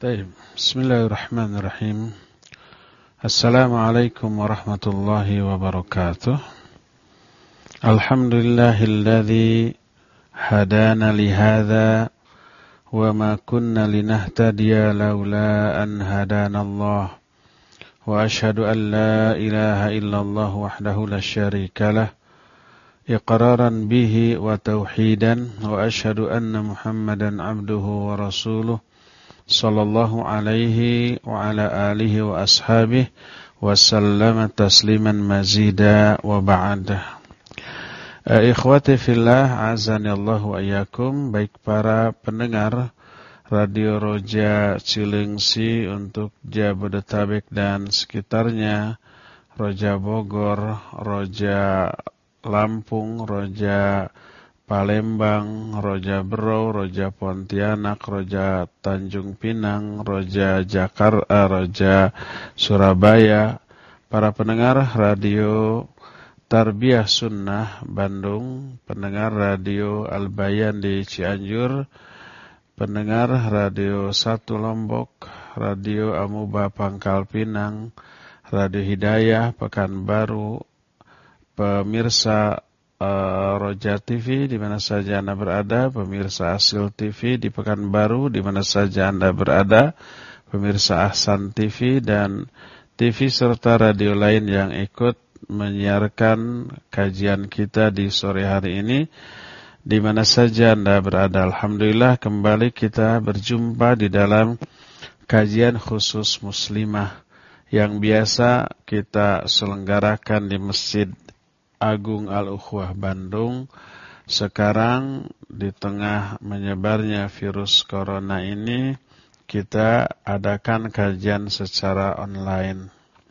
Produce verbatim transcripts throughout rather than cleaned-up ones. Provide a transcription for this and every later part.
طيب بسم الله الرحمن الرحيم السلام عليكم ورحمة الله وبركاته الحمد لله الذي هدانا لهذا وما كنا لنهتدي لولا أن هدانا الله وأشهد أن لا إله إلا الله وحده لا شريك له إقرارا به وتوحيدا وأشهد أن محمدا عبده ورسوله صلى الله عليه وعلى آله وأصحابه وسلم تسليما مزيدا وبعد. Ikhwati fillah, azani Allah wa iyyakum. Baik para pendengar Radio Roja Cilengsi untuk Jabodetabek dan sekitarnya, Roja Bogor, Roja Lampung, Roja Palembang, Roja Berau, Roja Pontianak, Roja Tanjung Pinang, Roja Jakarta, Roja Surabaya, para pendengar Radio Tarbiyah Sunnah Bandung, pendengar Radio Al-Bayan di Cianjur, pendengar Radio satu Lombok, Radio Amuba Pangkal Pinang, Radio Hidayah Pekanbaru, pemirsa uh, Roja T V di mana saja Anda berada, pemirsa Asil T V di Pekanbaru di mana saja Anda berada, pemirsa Ahsan T V dan T V serta radio lain yang ikut menyiarkan kajian kita di sore hari ini di mana saja Anda berada. Alhamdulillah kembali kita berjumpa di dalam kajian khusus muslimah yang biasa kita selenggarakan di Masjid Agung Al-Ukhwah Bandung. Sekarang di tengah menyebarnya virus corona ini, kita adakan kajian secara online.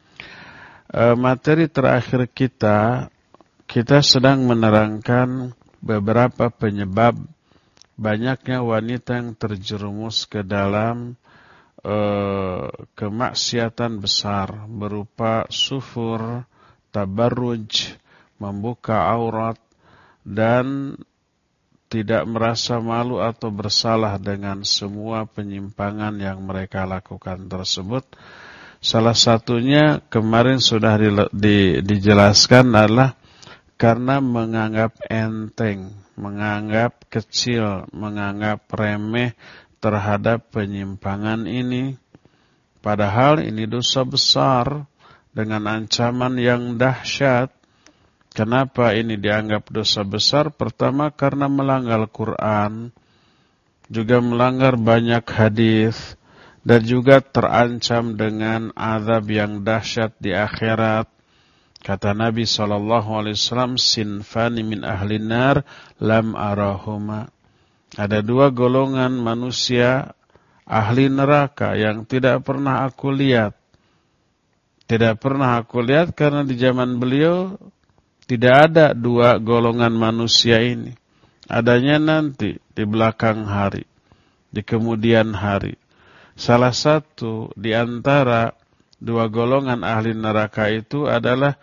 E, materi terakhir kita, kita sedang menerangkan beberapa penyebab banyaknya wanita yang terjerumus ke dalam e, kemaksiatan besar berupa sufur, tabarruj, membuka aurat, dan tidak merasa malu atau bersalah dengan semua penyimpangan yang mereka lakukan tersebut. Salah satunya kemarin sudah di, di, dijelaskan adalah karena menganggap enteng, menganggap kecil, menganggap remeh terhadap penyimpangan ini. Padahal ini dosa besar dengan ancaman yang dahsyat. Kenapa ini dianggap dosa besar? Pertama karena melanggar Quran, juga melanggar banyak hadis, dan juga terancam dengan azab yang dahsyat di akhirat. Kata Nabi shallallahu alaihi wasallam, sinfani min ahlin nar lam arahuma. Ada dua golongan manusia ahli neraka yang tidak pernah aku lihat. Tidak pernah aku lihat karena di zaman beliau tidak ada dua golongan manusia ini. Adanya nanti di belakang hari, di kemudian hari. Salah satu di antara dua golongan ahli neraka itu adalah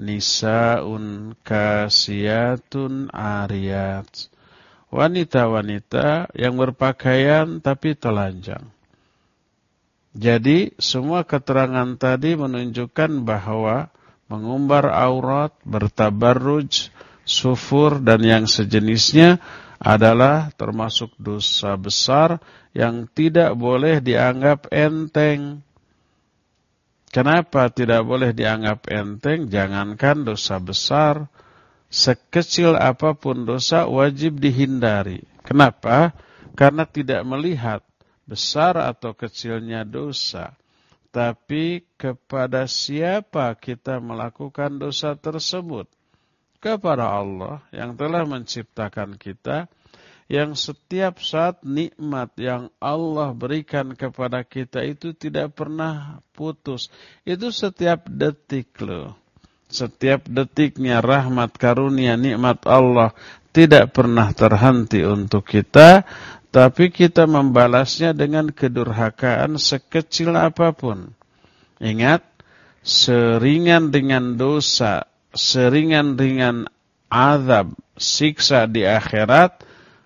nisaun kasiyatun ariyat. Wanita-wanita yang berpakaian tapi telanjang. Jadi semua keterangan tadi menunjukkan bahwa mengumbar aurat, bertabarruj, sufur, dan yang sejenisnya adalah termasuk dosa besar yang tidak boleh dianggap enteng. Kenapa tidak boleh dianggap enteng? Jangankan dosa besar, sekecil apapun dosa wajib dihindari. Kenapa? Karena tidak melihat besar atau kecilnya dosa, tapi kepada siapa kita melakukan dosa tersebut? Kepada Allah yang telah menciptakan kita, yang setiap saat nikmat yang Allah berikan kepada kita itu tidak pernah putus. Itu setiap detik loh. Setiap detiknya rahmat karunia nikmat Allah tidak pernah terhenti untuk kita, tapi kita membalasnya dengan kedurhakaan sekecil apapun. Ingat, seringan dengan dosa, seringan dengan azab, siksa di akhirat,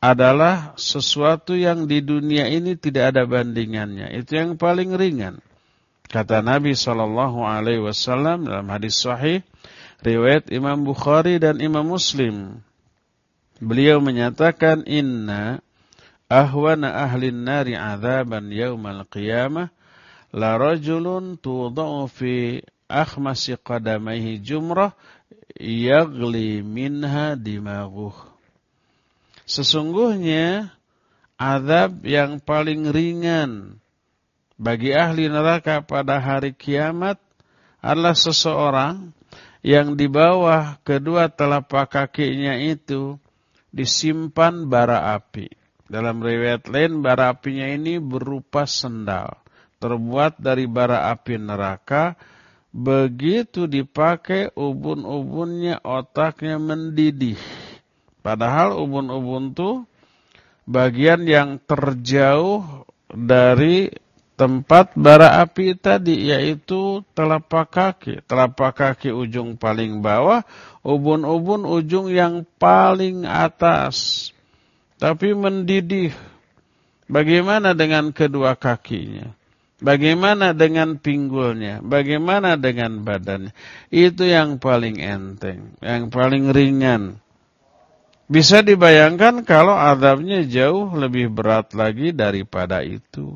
adalah sesuatu yang di dunia ini tidak ada bandingannya. Itu yang paling ringan. Kata Nabi shallallahu alaihi wasallam dalam hadis sahih, riwayat Imam Bukhari dan Imam Muslim. Beliau menyatakan, inna ahwana ahlin nari adzaban yaumal qiyamah la rajulun tudau fi akhmasi qadamaihi jumrah yagli minha dimaghuh. Sesungguhnya azab yang paling ringan bagi ahli neraka pada hari kiamat adalah seseorang yang di bawah kedua telapak kakinya itu disimpan bara api. Dalam riwayat lain, bara apinya ini berupa sendal, terbuat dari bara api neraka. Begitu dipakai, ubun-ubunnya, otaknya mendidih. Padahal ubun-ubun itu bagian yang terjauh dari tempat bara api tadi, yaitu telapak kaki. Telapak kaki ujung paling bawah, ubun-ubun ujung yang paling atas. Tapi mendidih. Bagaimana dengan kedua kakinya? Bagaimana dengan pinggulnya? Bagaimana dengan badannya? Itu yang paling enteng, yang paling ringan. Bisa dibayangkan kalau azabnya jauh lebih berat lagi daripada itu.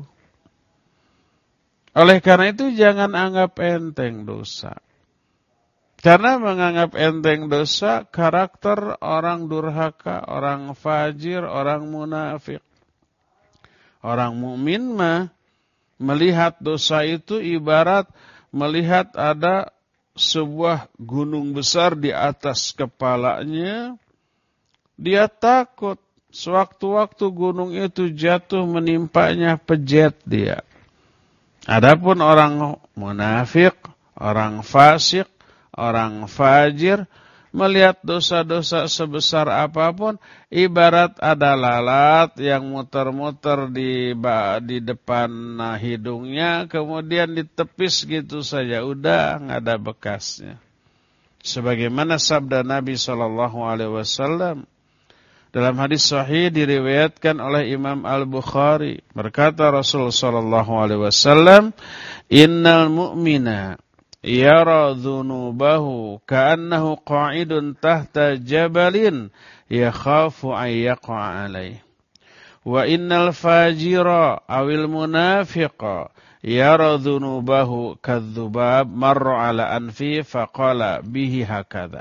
Oleh karena itu jangan anggap enteng dosa. Karena menganggap enteng dosa, karakter orang durhaka, orang fajir, orang munafik. Orang mukmin mah melihat dosa itu ibarat melihat ada sebuah gunung besar di atas kepalanya. Dia takut sewaktu-waktu gunung itu jatuh menimpanya, pejet dia. Adapun orang munafik, orang fasik, orang fajir, melihat dosa-dosa sebesar apapun, ibarat ada lalat yang muter-muter di, di depan hidungnya, kemudian ditepis gitu saja, udah nggak ada bekasnya. Sebagaimana sabda Nabi shallallahu alaihi wasallam, dalam hadis sahih diriwayatkan oleh Imam Al-Bukhari, berkata Rasul sallallahu alaihi wasallam, innal mu'mina yara dhunubahu ka'annahu qa'idun tahta jabalin yakhafu an yaqa'a alaih. Wa innal fajira awil munafiqa yara dhunubahu kadzubab marra ala anfi faqala bihi hakadha.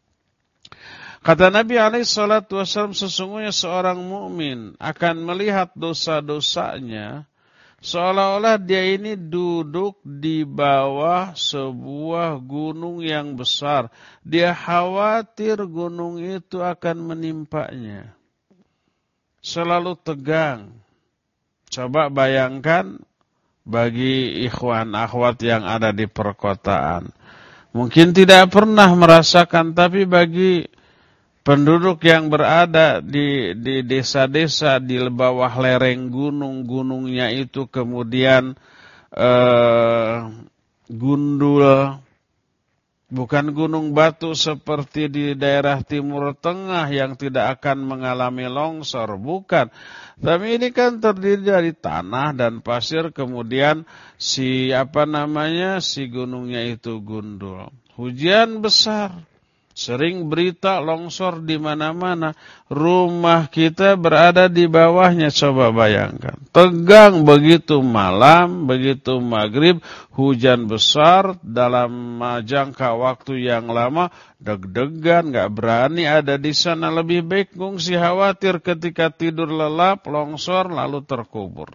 Kata Nabi alaihi salatu wasallam, sesungguhnya seorang mukmin akan melihat dosa-dosanya seolah-olah dia ini duduk di bawah sebuah gunung yang besar. Dia khawatir gunung itu akan menimpanya. Selalu tegang. Coba bayangkan bagi ikhwan akhwat yang ada di perkotaan. Mungkin tidak pernah merasakan, tapi bagi penduduk yang berada di di desa-desa di bawah lereng gunung, gunungnya itu kemudian eh, gundul, bukan gunung batu seperti di daerah Timur Tengah yang tidak akan mengalami longsor, bukan. Tapi ini kan terdiri dari tanah dan pasir, kemudian si apa namanya si gunungnya itu gundul. Hujan besar. Sering berita longsor di mana-mana. Rumah kita berada di bawahnya, coba bayangkan. Tegang begitu malam, begitu maghrib, hujan besar dalam jangka waktu yang lama, deg-degan, gak berani ada di sana. Lebih baik ngungsi, khawatir ketika tidur lelap, longsor lalu terkubur.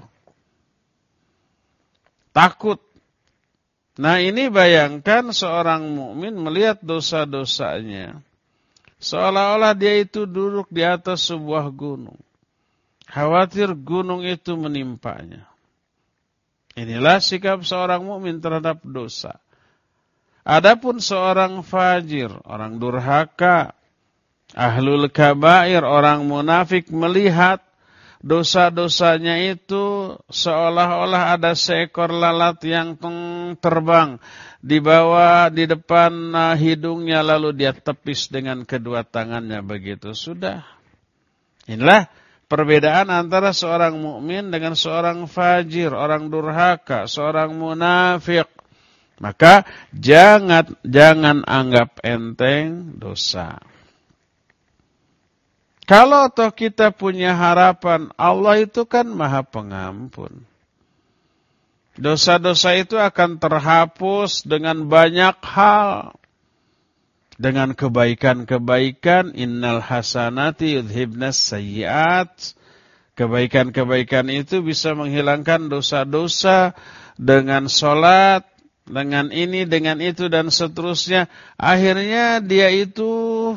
Takut. Nah ini bayangkan seorang mukmin melihat dosa-dosanya, seolah-olah dia itu duduk di atas sebuah gunung, khawatir gunung itu menimpanya. Inilah sikap seorang mukmin terhadap dosa. Adapun seorang fajir, orang durhaka, ahlul kabair, orang munafik melihat dosa-dosanya itu seolah-olah ada seekor lalat yang terbang di bawah, di depan hidungnya, lalu dia tepis dengan kedua tangannya, begitu sudah. Inilah perbedaan antara seorang mukmin dengan seorang fajir, orang durhaka, seorang munafik. Maka jangan jangan anggap enteng dosa. Kalau toh kita punya harapan, Allah itu kan Maha Pengampun. Dosa-dosa itu akan terhapus dengan banyak hal. Dengan kebaikan-kebaikan, innal hasanati yudhibnas sayyiat. Kebaikan-kebaikan itu bisa menghilangkan dosa-dosa dengan sholat, dengan ini, dengan itu, dan seterusnya. Akhirnya dia itu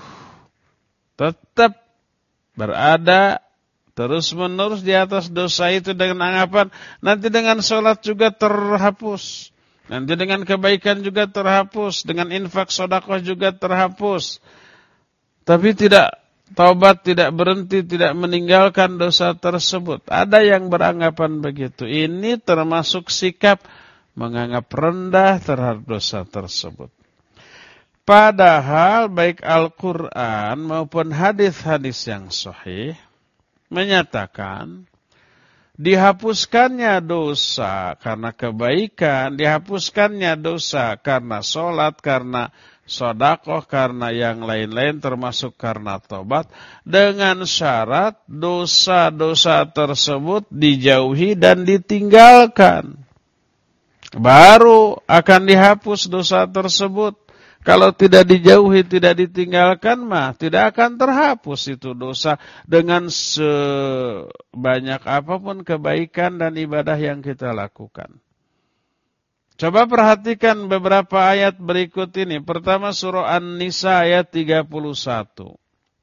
tetap berada terus-menerus di atas dosa itu dengan anggapan nanti dengan sholat juga terhapus. Nanti dengan kebaikan juga terhapus, dengan infak sedekah juga terhapus. Tapi tidak taubat, tidak berhenti, tidak meninggalkan dosa tersebut. Ada yang beranggapan begitu. Ini termasuk sikap menganggap rendah terhadap dosa tersebut. Padahal baik Al-Quran maupun hadis-hadis yang sahih menyatakan dihapuskannya dosa karena kebaikan, dihapuskannya dosa karena sholat, karena sedekah, karena yang lain-lain termasuk karena tobat, dengan syarat dosa-dosa tersebut dijauhi dan ditinggalkan. Baru akan dihapus dosa tersebut. Kalau tidak dijauhi, tidak ditinggalkan, mah tidak akan terhapus itu dosa dengan sebanyak apapun kebaikan dan ibadah yang kita lakukan. Coba perhatikan beberapa ayat berikut ini. Pertama surah An-Nisa ayat tiga puluh satu.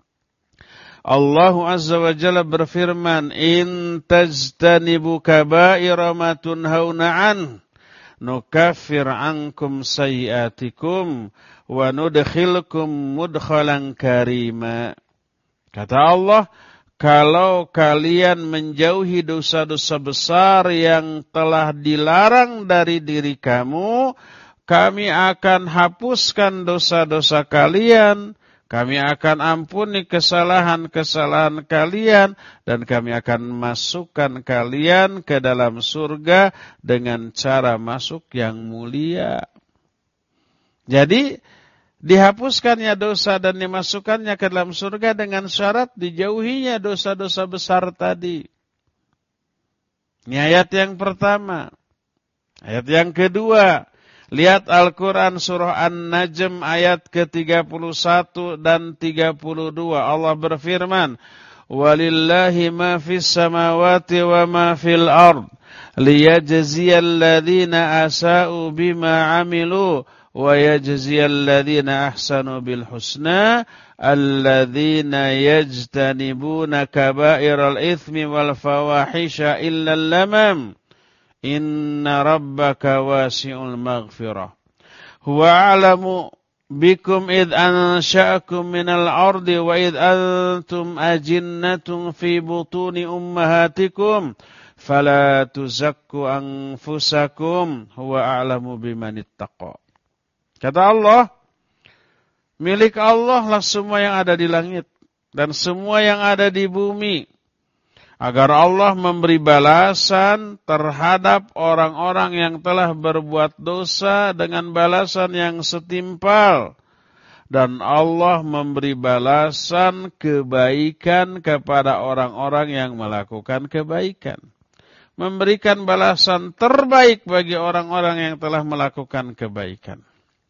Allah Azza wa Jalla berfirman, "In tajtanibu kaba'ira ma tunhauna an, nukaffir ankum sayyiatikum wa nudkhilkum mudkhalan karima." Kata Allah, kalau kalian menjauhi dosa-dosa besar yang telah dilarang dari diri kamu, kami akan hapuskan dosa-dosa kalian, kami akan ampuni kesalahan-kesalahan kalian, dan kami akan masukkan kalian ke dalam surga dengan cara masuk yang mulia. Jadi, dihapuskannya dosa dan dimasukkannya ke dalam surga dengan syarat dijauhinya dosa-dosa besar tadi. Ini ayat yang pertama. Ayat yang kedua, lihat Al-Quran surah An-Najm ayat ke tiga puluh satu dan tiga puluh dua. Allah berfirman, "Walillahi ma fis samawati wa ma fil ard, liyajziyal ladzina asa'u bima 'amilu wa yajziyal ladzina ahsanu bil husna, alladzina yajtanibuna kaba'iral itsmi wal fawahisha illa al-lamam. Inna rabbaka wasi'ul maghfirah. Huwa a'lamu bikum id ansha'akum minal ardi wa id antum ajinnatun fi butuni ummahatikum. Fala tuzakku anfusakum. Huwa a'lamu bimanittaqa." Kata Allah, milik Allah lah semua yang ada di langit dan semua yang ada di bumi. Agar Allah memberi balasan terhadap orang-orang yang telah berbuat dosa dengan balasan yang setimpal. Dan Allah memberi balasan kebaikan kepada orang-orang yang melakukan kebaikan. Memberikan balasan terbaik bagi orang-orang yang telah melakukan kebaikan.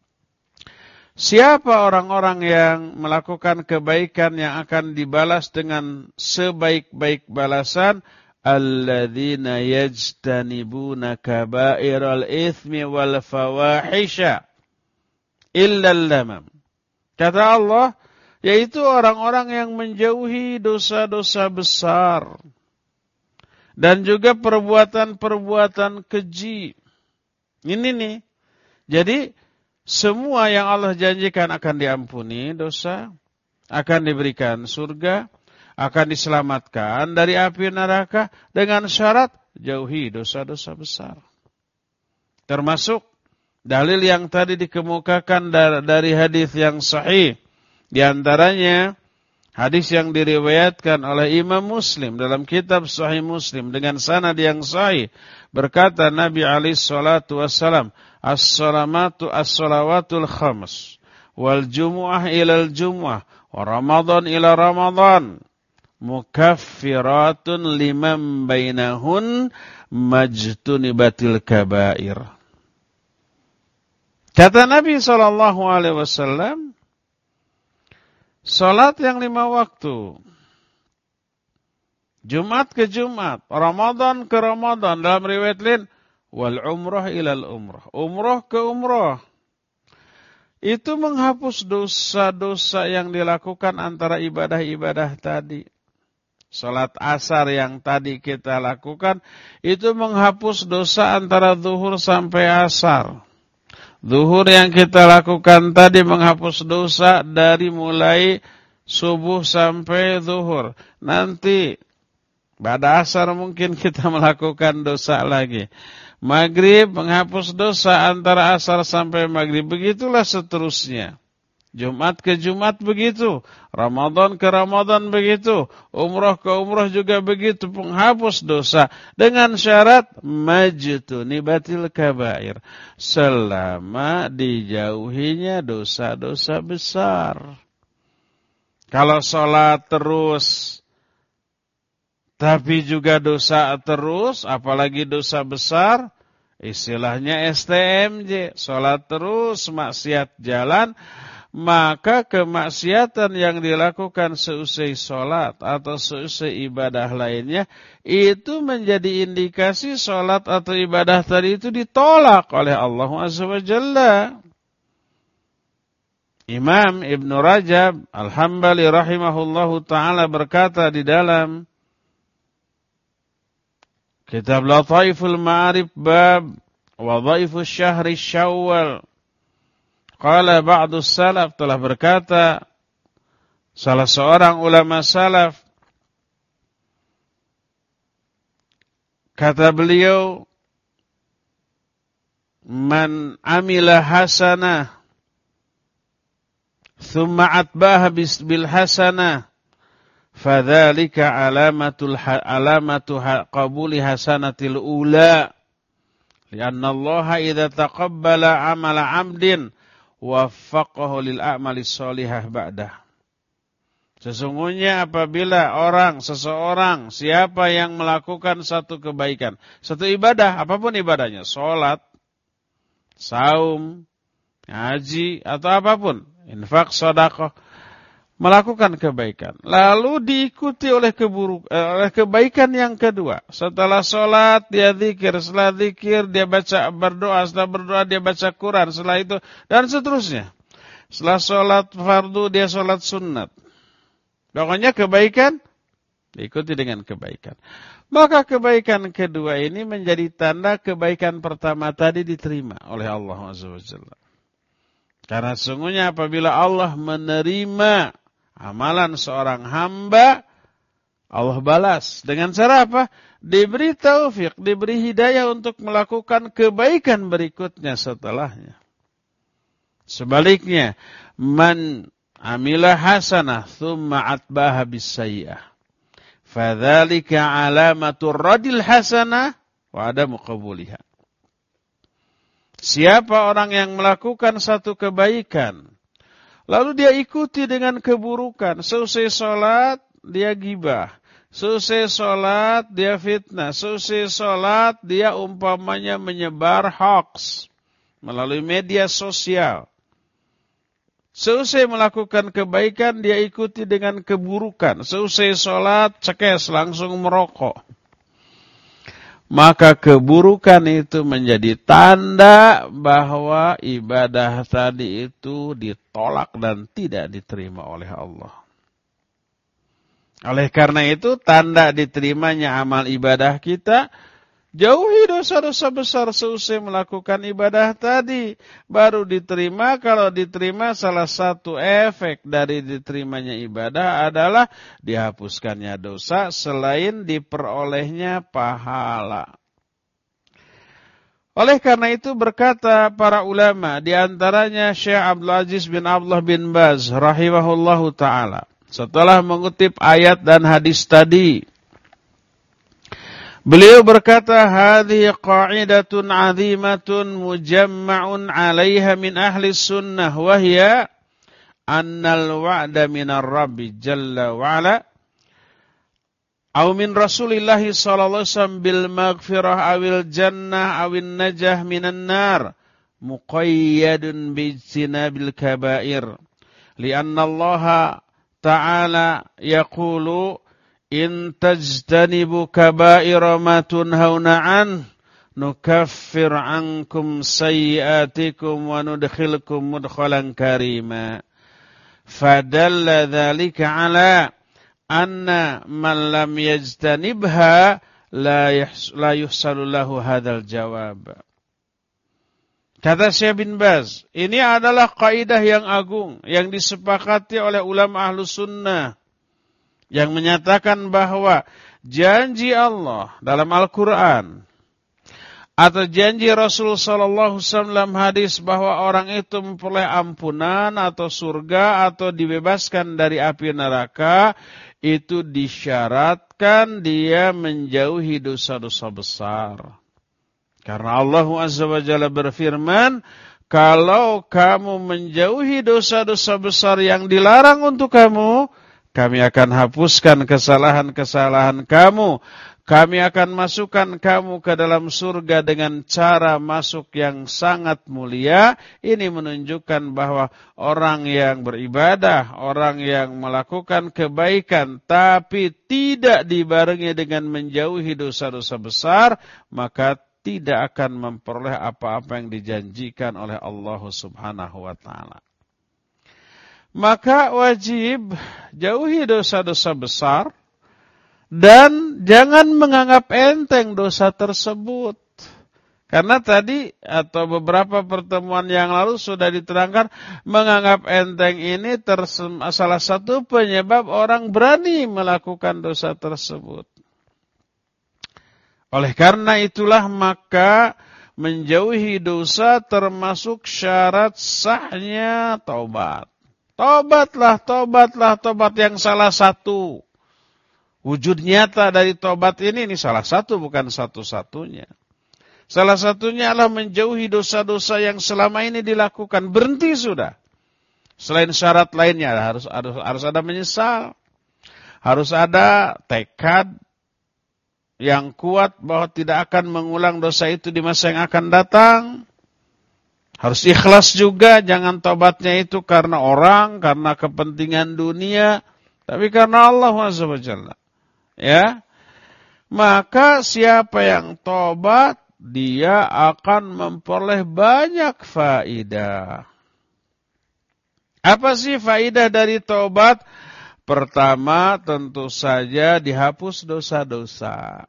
Siapa orang-orang yang melakukan kebaikan yang akan dibalas dengan sebaik-baik balasan? Alladzina yajtanibuna kaba'iral itsmi wal fawahisha illal lamam. Kata Allah, yaitu orang-orang yang menjauhi dosa-dosa besar dan juga perbuatan-perbuatan keji. Ini nih. Jadi semua yang Allah janjikan akan diampuni dosa, akan diberikan surga, akan diselamatkan dari api neraka dengan syarat jauhi dosa-dosa besar. Termasuk dalil yang tadi dikemukakan dari hadis yang sahih. Di antaranya Hadis yang diriwayatkan oleh Imam Muslim dalam kitab Sahih Muslim dengan sanad yang sahih, berkata Nabi alaihi salatu wassalam, as-salamatu as-salawatul khams wal jumu'ah ilal jumu'ah wa ramadan ila ramadan mukaffiratun liman bainahun majtunibatil kabair. Kata Nabi sallallahu alaihi wasallam, salat yang lima waktu, Jumat ke Jumat, Ramadan ke Ramadan, dalam riwayat lain, wal umrah ilal umrah, umrah ke umrah, itu menghapus dosa-dosa yang dilakukan antara ibadah-ibadah tadi. Salat asar yang tadi kita lakukan, itu menghapus dosa antara zuhur sampai asar. Zuhur yang kita lakukan tadi menghapus dosa dari mulai subuh sampai zuhur. Nanti pada asar mungkin kita melakukan dosa lagi. Maghrib menghapus dosa antara asar sampai maghrib. Begitulah seterusnya. Jumat ke Jumat begitu. Ramadan ke Ramadan begitu. Umrah ke umrah juga begitu. Penghapus dosa. Dengan syarat majtunibatil kabair. Selama dijauhinya dosa-dosa besar. Kalau sholat terus, tapi juga dosa terus, apalagi dosa besar, istilahnya S T M J. Sholat terus, maksiat jalan, maka kemaksiatan yang dilakukan seusai sholat atau seusai ibadah lainnya, itu menjadi indikasi sholat atau ibadah tadi itu ditolak oleh Allah Azza wa Jalla. Imam Ibn Rajab Al-Hambali rahimahullahu ta'ala berkata di dalam kitab Lataiful Ma'arif bab Wadhaifus Syahri Syawal, qala ba'du salaf, telah berkata salah seorang ulama salaf, kata beliau, man amila hasanah thumma atbaha bil hasanah fadzalika alamatul alamatu qabuli hasanatil ula, lianna Allah idza taqabbala amala 'abdin waffaqahu lil a'mali sholihah ba'dah. Sesungguhnya apabila orang, seseorang, siapa yang melakukan satu kebaikan, satu ibadah, apapun ibadahnya, sholat, saum, haji, atau apapun, infak, sedekah, melakukan kebaikan, lalu diikuti oleh keburuk, eh, oleh kebaikan yang kedua. Setelah sholat dia zikir, setelah zikir dia baca berdoa, setelah berdoa dia baca Quran, setelah itu dan seterusnya. Setelah sholat fardu dia sholat sunnat. Pokoknya kebaikan diikuti dengan kebaikan. Maka kebaikan kedua ini menjadi tanda kebaikan pertama tadi diterima oleh Allah Azza wa Jalla. Karena sesungguhnya apabila Allah menerima amalan seorang hamba, Allah balas. Dengan cara apa? Diberi taufik, diberi hidayah untuk melakukan kebaikan berikutnya setelahnya. Sebaliknya, man amila hasanah thumma atbaha bisayyi'ah, fadzalika alamatur radil hasanah wa adamu qabuliha. Siapa orang yang melakukan satu kebaikan, lalu dia ikuti dengan keburukan, seusai sholat dia gibah, seusai sholat dia fitnah, seusai sholat dia umpamanya menyebar hoax melalui media sosial. Seusai melakukan kebaikan dia ikuti dengan keburukan, seusai sholat cekes langsung merokok. Maka keburukan itu menjadi tanda bahwa ibadah tadi itu ditolak dan tidak diterima oleh Allah. Oleh karena itu, tanda diterimanya amal ibadah kita, jauhi dosa-dosa besar seusai melakukan ibadah tadi. Baru diterima. Kalau diterima, salah satu efek dari diterimanya ibadah adalah dihapuskannya dosa selain diperolehnya pahala. Oleh karena itu berkata para ulama, di antaranya Syekh Abdul Aziz bin Abdullah bin Baz rahimahullahu ta'ala, Setelah mengutip ayat dan hadis tadi, beliau berkata, hadhihi qa'idatun 'azimatun mujamma'un 'alaiha min ahli sunnah wa hiya annal wa'da minar rabbi jalla wa 'ala aw min rasulillahi sallallahu alaihi wasallam bil maghfirah awil jannah awin najah minan nar muqayyadun bi ijtinabil kaba'ir li'anna Allah ta'ala yaqulu in tajtanibu kaba'ira ma tunhauna an nukaffir ankum sayyi'atikum wa nudkhilkum mudkhalan karima. Fadalla dzalika ala anna man lam yajtanibha la la yuhsalu lahu hadzal jawab. Kata Syekh bin Baz, ini adalah kaidah yang agung yang disepakati oleh ulama Ahlus Sunnah yang menyatakan bahwa janji Allah dalam Al-Quran atau janji Rasul sallallahu alaihi wasallam dalam hadis bahwa orang itu memperoleh ampunan atau surga atau dibebaskan dari api neraka, itu disyaratkan dia menjauhi dosa-dosa besar. Karena Allah Azza wa Jalla berfirman, kalau kamu menjauhi dosa-dosa besar yang dilarang untuk kamu, kami akan hapuskan kesalahan-kesalahan kamu. Kami akan masukkan kamu ke dalam surga dengan cara masuk yang sangat mulia. Ini menunjukkan bahwa orang yang beribadah, orang yang melakukan kebaikan, tapi tidak dibarengi dengan menjauhi dosa-dosa besar, maka tidak akan memperoleh apa-apa yang dijanjikan oleh Allah Subhanahu wa Ta'ala. Maka wajib jauhi dosa-dosa besar dan jangan menganggap enteng dosa tersebut. Karena tadi atau beberapa pertemuan yang lalu sudah diterangkan, menganggap enteng ini salah satu penyebab orang berani melakukan dosa tersebut. Oleh karena itulah maka menjauhi dosa termasuk syarat sahnya taubat. Taubatlah, taubatlah, taubat yang salah satu. Wujud nyata dari taubat ini, ini salah satu bukan satu-satunya. Salah satunya adalah menjauhi dosa-dosa yang selama ini dilakukan. Berhenti sudah. Selain syarat lainnya harus, harus, harus ada menyesal. Harus ada tekad yang kuat bahwa tidak akan mengulang dosa itu di masa yang akan datang. Harus ikhlas juga, jangan tobatnya itu karena orang, karena kepentingan dunia, tapi karena Allah Azza wa Jalla. Ya. Maka siapa yang tobat, dia akan memperoleh banyak faidah. Apa sih faidah dari tobat? Pertama, tentu saja dihapus dosa-dosa.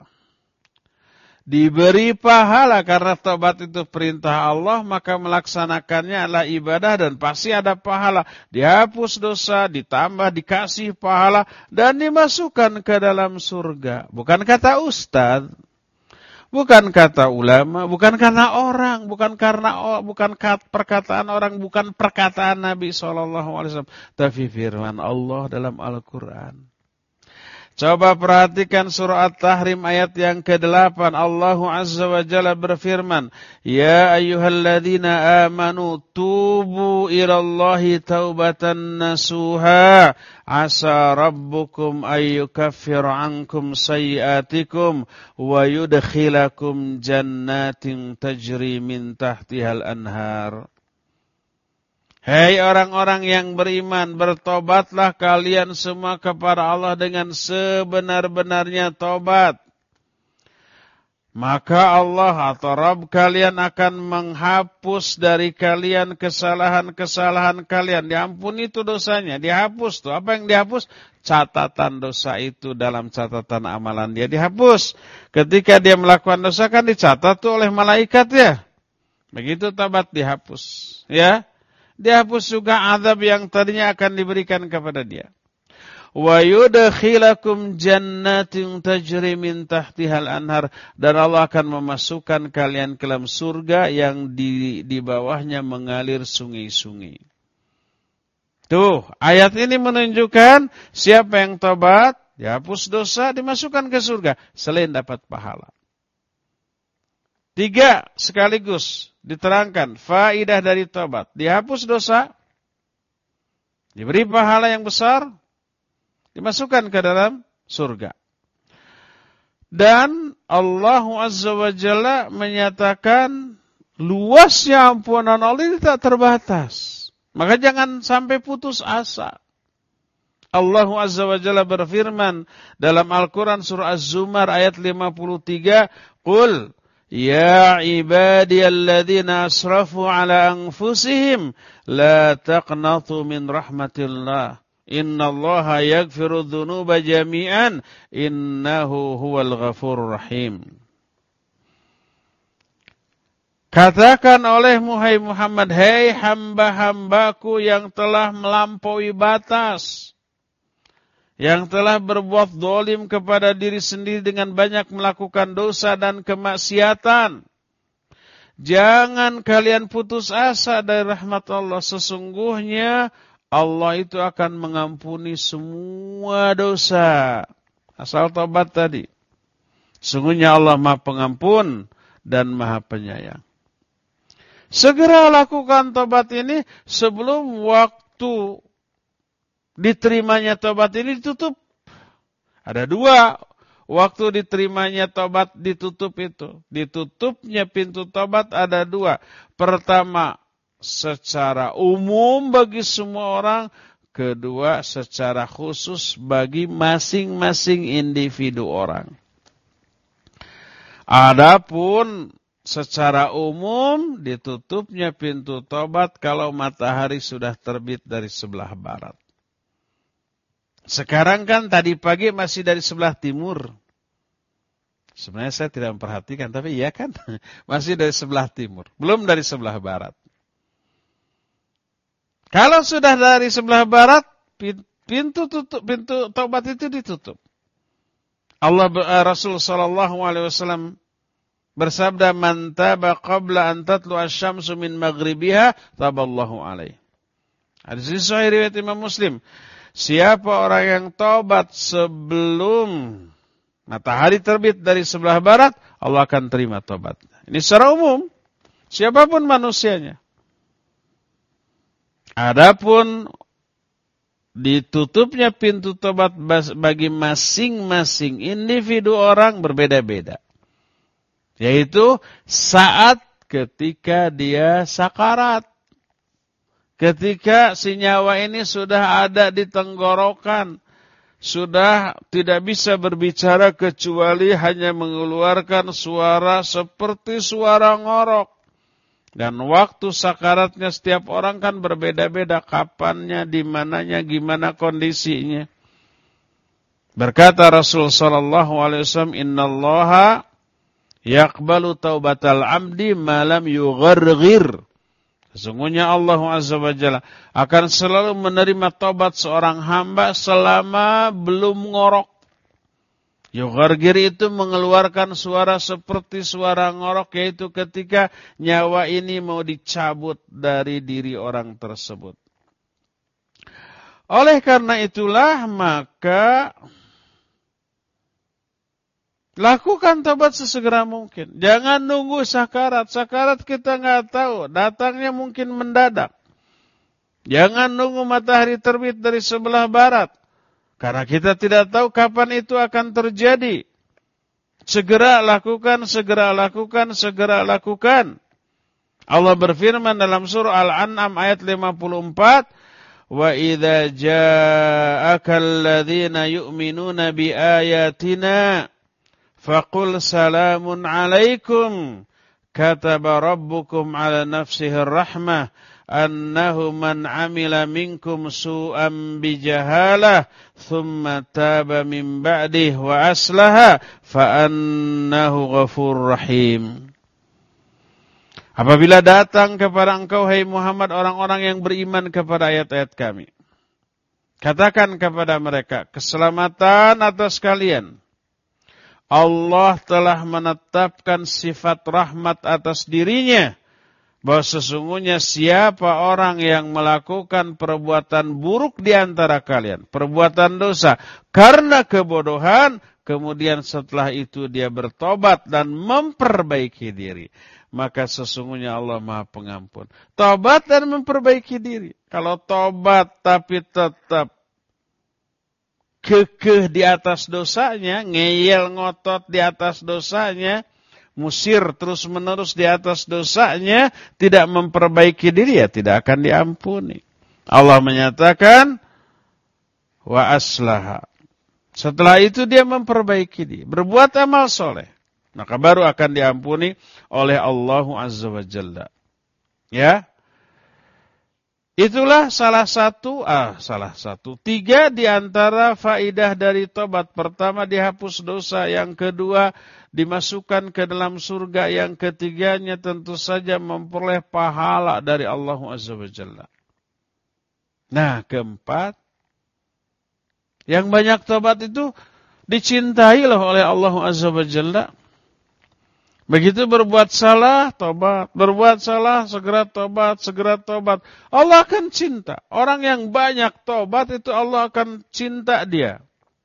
Diberi pahala karena tobat itu perintah Allah, maka melaksanakannya adalah ibadah dan pasti ada pahala. Dihapus dosa, ditambah dikasih pahala dan dimasukkan ke dalam surga. Bukan kata ustaz, bukan kata ulama, bukan karena orang, bukan karena bukan perkataan orang, bukan perkataan Nabi shallallahu alaihi wasallam, tapi firman Allah dalam Al-Quran. Coba perhatikan surah At-Tahrim ayat yang kedelapan. Allah Azza wa Jalla berfirman, Ya ayyuhalladzina amanu tubu ilallahi taubatan nasuha asa rabbukum ayyukaffir ankum sayyiatikum wa yudkhilakum jannatin tajri min tahtihal anhar. Hei orang-orang yang beriman, bertobatlah kalian semua kepada Allah dengan sebenar-benarnya tobat. Maka Allah atau Rabb kalian akan menghapus dari kalian kesalahan-kesalahan kalian. Diampuni itu dosanya, dihapus tuh. Apa yang dihapus? Catatan dosa itu dalam catatan amalan dia dihapus. Ketika dia melakukan dosa kan dicatat tuh oleh malaikat ya. Begitu tobat dihapus, ya. Dihapus juga azab yang tadinya akan diberikan kepada dia. Wa yudkhilakum jannatin tajri min tahtihal anhar, dan Allah akan memasukkan kalian ke dalam surga yang di di bawahnya mengalir sungai-sungai. Tuh, ayat ini menunjukkan siapa yang tobat, dihapus dosa, dimasukkan ke surga, selain dapat pahala. Tiga sekaligus diterangkan faidah dari tobat. Dihapus dosa, diberi pahala yang besar, dimasukkan ke dalam surga. Dan Allah Azza wa Jalla menyatakan luasnya ampunan Allah tidak terbatas. Maka jangan sampai putus asa. Allah Azza wa Jalla berfirman dalam Al-Quran surah Az-Zumar ayat lima puluh tiga, Qul ya ibadiyalladzina asrafu ala anfusihim la taqnatu min rahmatillah. Innallaha yaghfiru dzunuba jami'an innahu huwal ghafurur rahim. Katakan olehmu hai Muhammad, hei hamba-hambaku yang telah melampaui batas, yang telah berbuat zalim kepada diri sendiri dengan banyak melakukan dosa dan kemaksiatan. Jangan kalian putus asa dari rahmat Allah. Sesungguhnya Allah itu akan mengampuni semua dosa. Asal tobat tadi. Sesungguhnya Allah Maha Pengampun dan Maha Penyayang. Segera lakukan tobat ini sebelum waktu diterimanya tobat ini ditutup. Ada dua waktu diterimanya tobat ditutup itu. Ditutupnya pintu tobat ada dua. Pertama, secara umum bagi semua orang. Kedua, secara khusus bagi masing-masing individu orang. Adapun secara umum ditutupnya pintu tobat kalau matahari sudah terbit dari sebelah barat. Sekarang kan tadi pagi masih dari sebelah timur. Sebenarnya saya tidak memperhatikan, tapi iya kan? Masih dari sebelah timur, belum dari sebelah barat. Kalau sudah dari sebelah barat, pintu tutup, pintu taubat itu ditutup. Allah Rasul sallallahu alaihi wasallam bersabda, "Man taba qabla an tatlu asy-syamsu min maghribiha, taballahu alaihi." Hadis ini sahih riwayat Imam Muslim. Siapa orang yang taubat sebelum matahari terbit dari sebelah barat, Allah akan terima taubatnya. Ini secara umum, siapapun manusianya. Adapun ditutupnya pintu taubat bagi masing-masing individu orang berbeda-beda. Yaitu saat ketika dia sakarat. Ketika si nyawa ini sudah ada di tenggorokan, sudah tidak bisa berbicara kecuali hanya mengeluarkan suara seperti suara ngorok. Dan waktu sakaratnya setiap orang kan berbeda-beda, kapannya, di mananya, gimana kondisinya. Berkata Rasul sallallahu alaihi wasallam, "Innallaha yaqbalu taubatal 'abdi ma lam yugharghir." Sesungguhnya Allah Azza wa Jalla akan selalu menerima taubat seorang hamba selama belum ngorok. Yughargir itu mengeluarkan suara seperti suara ngorok, yaitu ketika nyawa ini mau dicabut dari diri orang tersebut. Oleh karena itulah maka lakukan taubat sesegera mungkin. Jangan nunggu sakarat. Sakarat kita nggak tahu. Datangnya mungkin mendadak. Jangan nunggu matahari terbit dari sebelah barat. Karena kita tidak tahu kapan itu akan terjadi. Segera lakukan, segera lakukan, segera lakukan. Allah berfirman dalam surah Al-An'am ayat lima puluh empat. Wa idza ja'akal ladzina yu'minuna bi ayatina faqul salamun alaikum kataba rabbukum ala nafsihi rahmah annahu man amila minkum su'an bijahalah thumma taba min ba'dih wa aslaha fa annahu ghafurur rahim. Apabila datang kepada engkau hai Muhammad orang-orang yang beriman kepada ayat-ayat kami, katakan kepada mereka, keselamatan atas kalian. Allah telah menetapkan sifat rahmat atas dirinya bahwa sesungguhnya siapa orang yang melakukan perbuatan buruk di antara kalian, perbuatan dosa karena kebodohan, kemudian setelah itu dia bertobat dan memperbaiki diri, maka sesungguhnya Allah Maha Pengampun. Tobat dan memperbaiki diri. Kalau tobat tapi tetap kekeh di atas dosanya, ngeyel ngotot di atas dosanya, musir terus-menerus di atas dosanya, tidak memperbaiki diri, ya tidak akan diampuni. Allah menyatakan, wa aslaha. Setelah itu dia memperbaiki diri, berbuat amal soleh, maka baru akan diampuni oleh Allah Azza wa Jalla. Ya, itulah salah satu, ah salah satu, tiga di antara faidah dari tobat. Pertama, dihapus dosa. Yang kedua, dimasukkan ke dalam surga. Yang ketiganya tentu saja memperoleh pahala dari Allah Azza wa Jalla. Nah, keempat, yang banyak tobat itu dicintai loh oleh Allah Azza wa Jalla. Begitu berbuat salah, tobat. Berbuat salah, segera tobat, segera tobat. Allah akan cinta. Orang yang banyak tobat itu Allah akan cinta dia.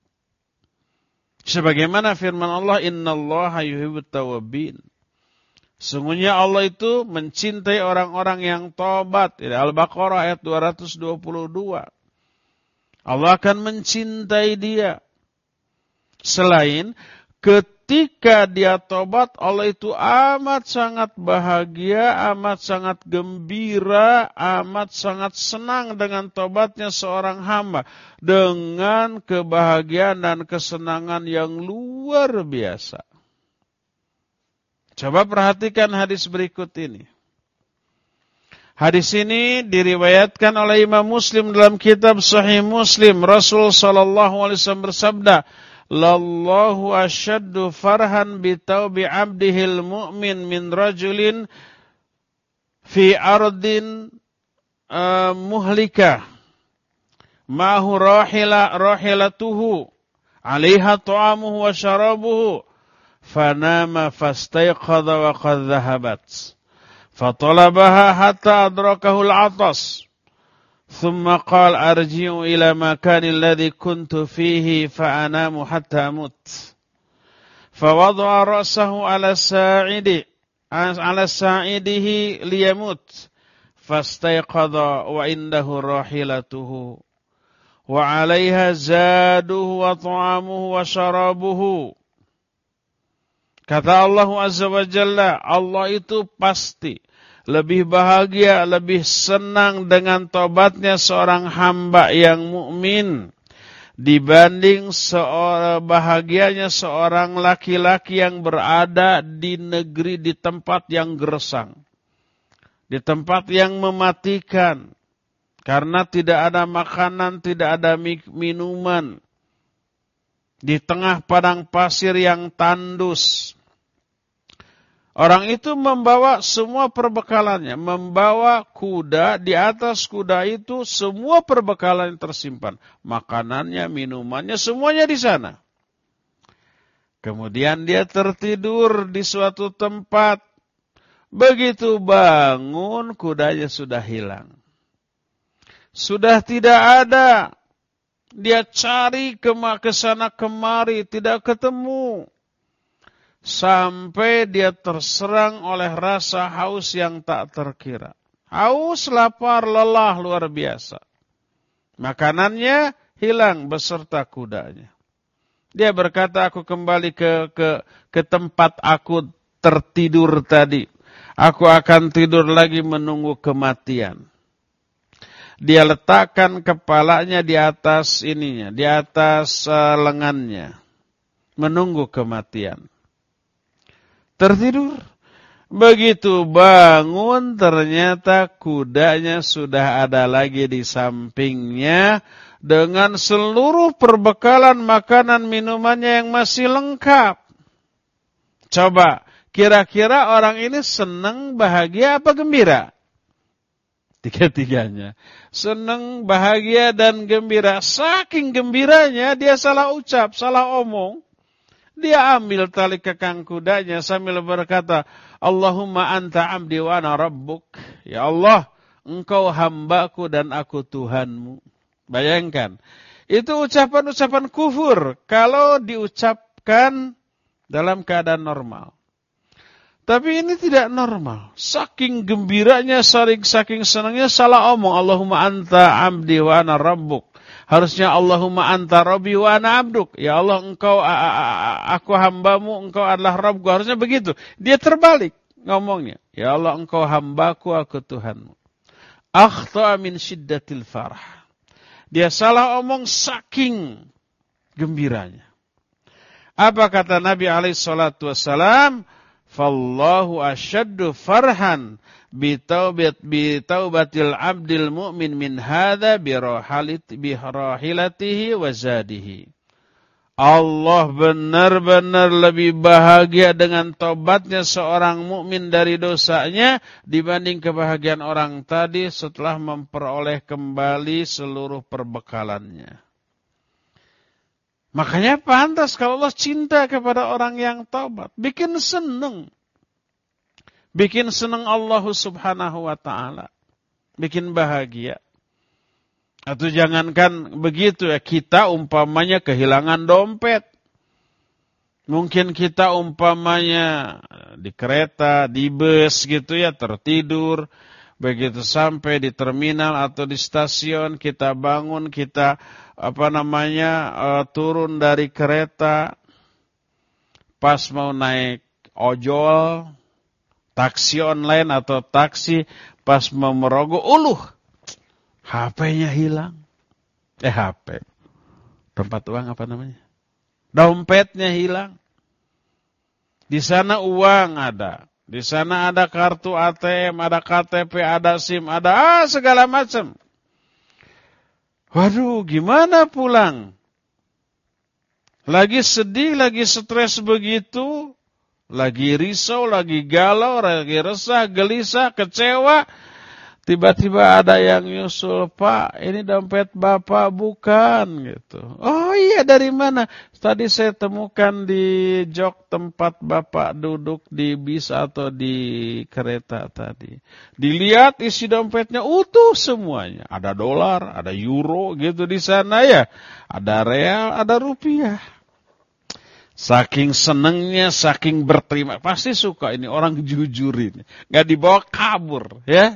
Sebagaimana firman Allah, innallaha yuhibbut tawwabin. Sungguhnya Allah itu mencintai orang-orang yang tobat. Al-Baqarah ayat dua ratus dua puluh dua. Allah akan mencintai dia. Selain ketika dia tobat, Allah itu amat sangat bahagia, amat sangat gembira, amat sangat senang dengan tobatnya seorang hamba. Dengan kebahagiaan dan kesenangan yang luar biasa. Coba perhatikan hadis berikut ini. Hadis ini diriwayatkan oleh Imam Muslim dalam kitab Sahih Muslim. Rasul sallallahu alaihi wasallam bersabda, "Lallahu asyaddu farhan bi taubi 'abdihil mu'min min rajulin fi ardin uh, muhlikah ma'hu rahila rahilatuhu 'alaiha ta'amuhu wa syarabuhu fanama fastayqadha wa qad dhahabat fatalabaha hatta adrakahu al-'atas ثم قال أرجع إلى مكان الذي كنت فيه فأنام حتى أموت فوضع رأسه على الساعد على ساعده ليموت فاستيقظ وعنده راحلته وعليها زاده وطعامه وشرابه. Kata Allah Azza wa Jalla, Allah itu pasti lebih bahagia, lebih senang dengan tobatnya seorang hamba yang mukmin dibanding seorang bahagianya seorang laki-laki yang berada di negeri, di tempat yang gersang, di tempat yang mematikan, karena tidak ada makanan, tidak ada minuman, di tengah padang pasir yang tandus. Orang itu membawa semua perbekalannya, membawa kuda, di atas kuda itu semua perbekalan yang tersimpan. Makanannya, minumannya, semuanya di sana. Kemudian dia tertidur di suatu tempat. Begitu bangun, kudanya sudah hilang. Sudah tidak ada. Dia cari ke sana kemari, tidak ketemu. Sampai dia terserang oleh rasa haus yang tak terkira. Haus, lapar, lelah luar biasa. Makanannya hilang beserta kudanya. Dia berkata, aku kembali ke, ke, ke tempat aku tertidur tadi. Aku akan tidur lagi menunggu kematian. Dia letakkan kepalanya di atas ininya, di atas uh, lengannya. Menunggu kematian. Tertidur. Begitu bangun ternyata kudanya sudah ada lagi di sampingnya dengan seluruh perbekalan makanan minumannya yang masih lengkap. Coba, kira-kira orang ini senang, bahagia apa gembira? Tiga-tiganya. Senang, bahagia dan gembira. Saking gembiranya dia salah ucap, salah omong. Dia ambil tali kekang kudanya sambil berkata, Allahumma anta abdi wa ana rabbuk. Ya Allah, engkau hambaku dan aku Tuhanmu. Bayangkan, itu ucapan-ucapan kufur kalau diucapkan dalam keadaan normal. Tapi ini tidak normal. Saking gembiranya, saking, saking senangnya salah omong. Allahumma anta abdi wa ana rabbuk. Harusnya Allahumma anta rabbi wa ana abduk. Ya Allah, engkau aku hambamu, engkau adalah Rabbku. Harusnya begitu. Dia terbalik ngomongnya. Ya Allah, engkau hambaku, aku Tuhanmu. Akhta'a min syiddatil farah. Dia salah omong saking gembiranya. Apa kata Nabi alaihi salatu wassalam? Fallahu asyaddu farhan bitaubat bitaubatil abdil mu'min min hadza birahilatihi wa zadihi. Allah benar-benar lebih bahagia dengan taubatnya seorang mukmin dari dosanya dibanding kebahagiaan orang tadi setelah memperoleh kembali seluruh perbekalannya. Makanya pantas kalau Allah cinta kepada orang yang taubat. Bikin senang. Bikin senang Allah subhanahu wa ta'ala. Bikin bahagia. Atau jangankan begitu ya, kita umpamanya kehilangan dompet. Mungkin kita umpamanya di kereta, di bus gitu ya, tertidur. Begitu sampai di terminal atau di stasiun, kita bangun, kita apa namanya uh, turun dari kereta, pas mau naik ojol, taksi online atau taksi, pas mau merogoh, uluh, H P-nya hilang. Eh H P, tempat uang apa namanya? Dompetnya hilang. Di sana uang ada. Di sana ada kartu A T M, ada K T P, ada SIM, ada ah, segala macam. Waduh, gimana pulang? Lagi sedih, lagi stres begitu, lagi risau, lagi galau, lagi resah, gelisah, kecewa. Tiba-tiba ada yang nyusul, Pak, ini dompet Bapak bukan gitu. Oh iya, dari mana? Tadi saya temukan di jok tempat Bapak duduk di bis atau di kereta tadi. Dilihat isi dompetnya utuh semuanya. Ada dolar, ada euro gitu di sana ya. Ada real, ada rupiah. Saking senengnya, saking berterima. Pasti suka ini orang jujur ini. Gak dibawa kabur ya.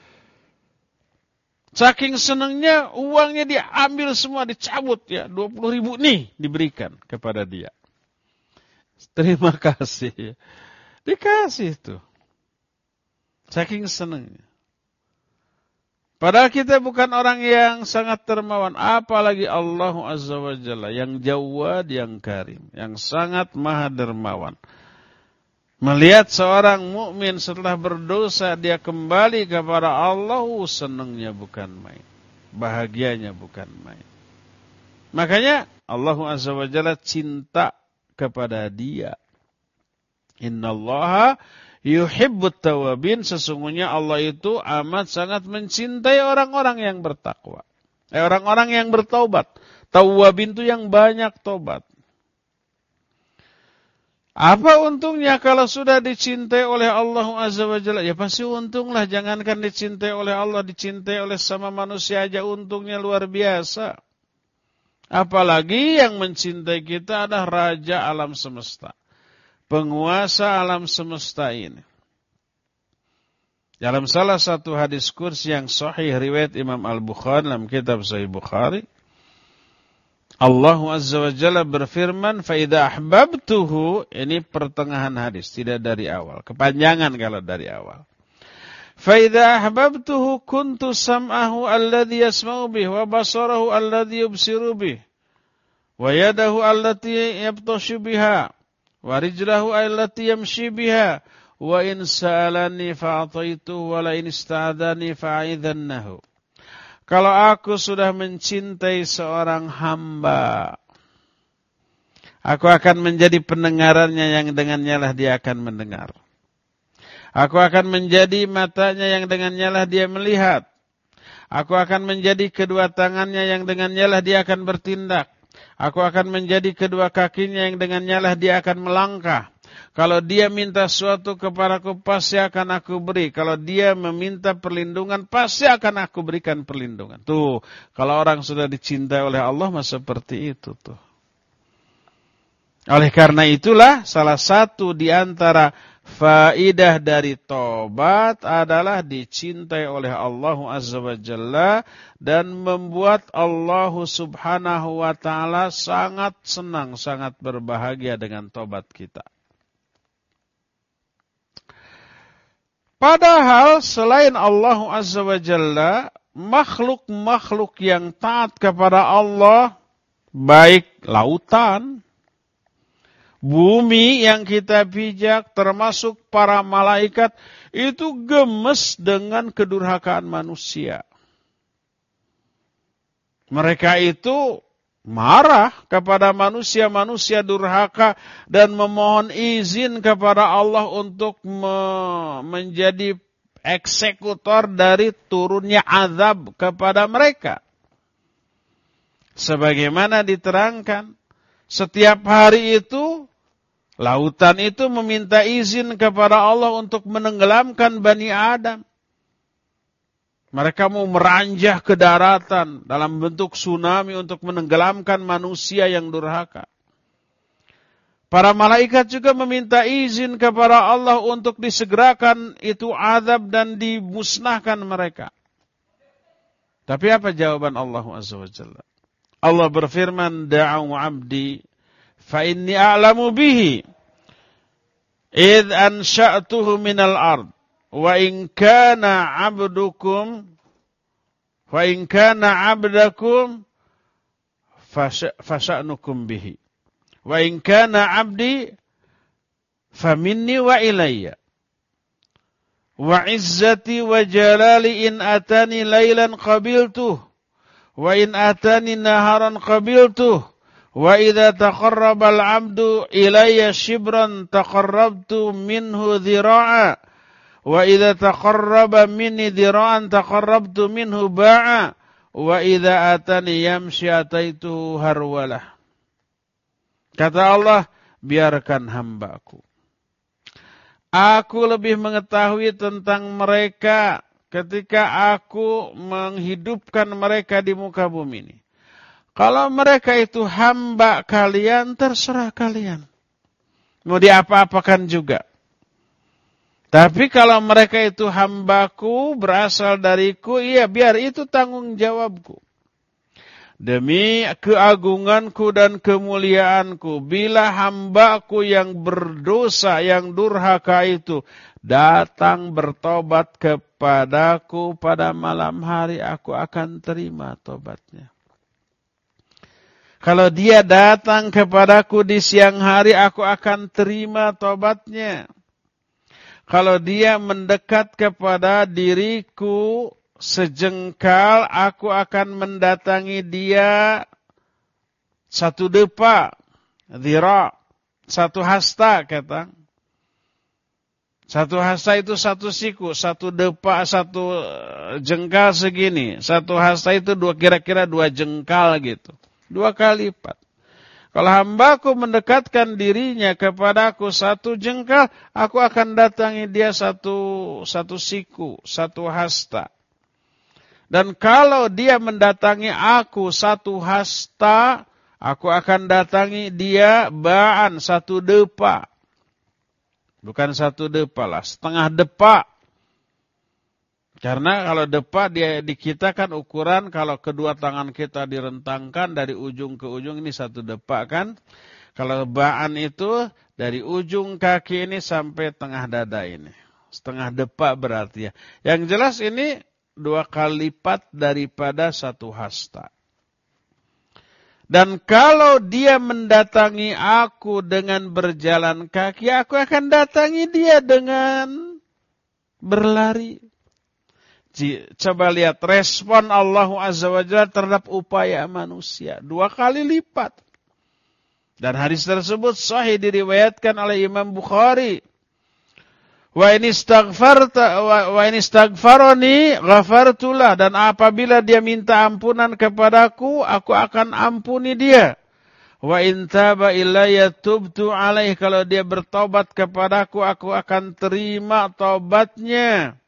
Saking senangnya uangnya diambil semua, dicabut ya, dua puluh ribu nih diberikan kepada dia. Terima kasih. Dikasih tuh. Saking senangnya. Padahal kita bukan orang yang sangat dermawan, apalagi Allah Azza wa Jalla yang Jawad, yang Karim, yang sangat maha dermawan. Melihat seorang mukmin setelah berdosa dia kembali kepada Allah, senangnya bukan main, bahagianya bukan main. Makanya Allah Azza wa Jalla cinta kepada dia. Innallaha yuhibbut tawabin, sesungguhnya Allah itu amat sangat mencintai orang-orang yang bertakwa. Eh, orang-orang yang bertaubat. Tawabin itu yang banyak taubat. Apa untungnya kalau sudah dicintai oleh Allah Azza wa Jalla? Ya pasti untunglah, jangankan dicintai oleh Allah, dicintai oleh sama manusia aja untungnya luar biasa. Apalagi yang mencintai kita adalah Raja alam semesta, penguasa alam semesta ini. Dalam salah satu hadis kursi yang sahih riwayat Imam Al-Bukhari dalam kitab Sahih Bukhari, Allah Azza wa Jalla berfirman, fa idza ahbabtuhu, ini pertengahan hadis, tidak dari awal. Kepanjangan kalau dari awal. Fa idza ahbabtuhu kuntu sam'ahu alladhi yasma'u bih wa basarahu alladhi yubsiru bih wa yadahu allati yabtashu biha wa rijlahu allati yamshi biha wa in sa'alani fa'ataituhu wa la in ista'adani fa'idhannahu. Kalau aku sudah mencintai seorang hamba, aku akan menjadi pendengarannya yang dengannya lah dia akan mendengar. Aku akan menjadi matanya yang dengannya lah dia melihat. Aku akan menjadi kedua tangannya yang dengannya lah dia akan bertindak. Aku akan menjadi kedua kakinya yang dengannya lah dia akan melangkah. Kalau dia minta sesuatu kepadaku, pasti akan aku beri. Kalau dia meminta perlindungan, pasti akan aku berikan perlindungan. Tuh, kalau orang sudah dicintai oleh Allah, masa seperti itu tuh. Oleh karena itulah, salah satu di antara faidah dari tobat adalah dicintai oleh Allah Azza wa Jalla dan membuat Allah Subhanahu wa Ta'ala sangat senang, sangat berbahagia dengan tobat kita. Padahal selain Allah Azza wa Jalla, makhluk-makhluk yang taat kepada Allah, baik lautan, bumi yang kita pijak, termasuk para malaikat, itu gemes dengan kedurhakaan manusia. Mereka itu marah kepada manusia-manusia durhaka dan memohon izin kepada Allah untuk me- menjadi eksekutor dari turunnya azab kepada mereka. Sebagaimana diterangkan, setiap hari itu lautan itu meminta izin kepada Allah untuk menenggelamkan Bani Adam. Mereka mau meranjah ke daratan dalam bentuk tsunami untuk menenggelamkan manusia yang durhaka. Para malaikat juga meminta izin kepada Allah untuk disegerakan itu azab dan dimusnahkan mereka. Tapi apa jawaban Allah Azza wa Jalla? Allah berfirman, da'u 'abdi fa inni a'lamu bihi id ansha'tuhu minal ard wa in kana 'abdukum wa in kana 'abdakum fasya'nukum bihi wa in kana 'abdi faminni wa ilayya wa 'izzati wa jalali in atani lailan qabiltuh wa in atani naharan qabiltuh wa idza taqarraba al-'abdu ilayya shibran taqarrabtu minhu dhira'a wa idza taqarraba minni dhira'an taqarrabtu minhu ba'a wa idza atani yamshi ataitu harwalah. Kata Allah, biarkan hambaku. Aku lebih mengetahui tentang mereka ketika aku menghidupkan mereka di muka bumi ini. Kalau mereka itu hamba kalian, terserah kalian. Mau diapa-apakan juga. Tapi kalau mereka itu hambaku, berasal dariku, iya biar itu tanggung jawabku. Demi keagunganku dan kemuliaanku, bila hambaku yang berdosa, yang durhaka itu, datang bertobat kepadaku pada malam hari, aku akan terima tobatnya. Kalau dia datang kepadaku di siang hari, aku akan terima tobatnya. Kalau dia mendekat kepada diriku sejengkal, aku akan mendatangi dia satu depa, dhira, satu hasta kata. Satu hasta itu satu siku, satu depa, satu jengkal segini. Satu hasta itu dua kira-kira dua jengkal gitu. Dua kali lipat. Kalau hambaku mendekatkan dirinya kepadaku satu jengkal, aku akan datangi dia satu satu siku, satu hasta. Dan kalau dia mendatangi aku satu hasta, aku akan datangi dia ba'an, satu depa. Bukan satu depa lah, setengah depa. Karena kalau depa dia di kita kan ukuran kalau kedua tangan kita direntangkan dari ujung ke ujung ini satu depa kan. Kalau ba'an itu dari ujung kaki ini sampai tengah dada ini. Setengah depa berarti ya. Yang jelas ini dua kali lipat daripada satu hasta. Dan kalau dia mendatangi aku dengan berjalan kaki, aku akan datangi dia dengan berlari. Coba lihat respon Allah Azza wa Jalla terhadap upaya manusia. Dua kali lipat. Dan hadis tersebut sahih diriwayatkan oleh Imam Bukhari. Wa in istaghfarta wa in istaghfarani ghafartulah, dan apabila dia minta ampunan kepadaku, aku akan ampuni dia. Wa in taba ilayya tubtu alaih. Kalau dia bertobat kepadaku, aku akan terima tobatnya.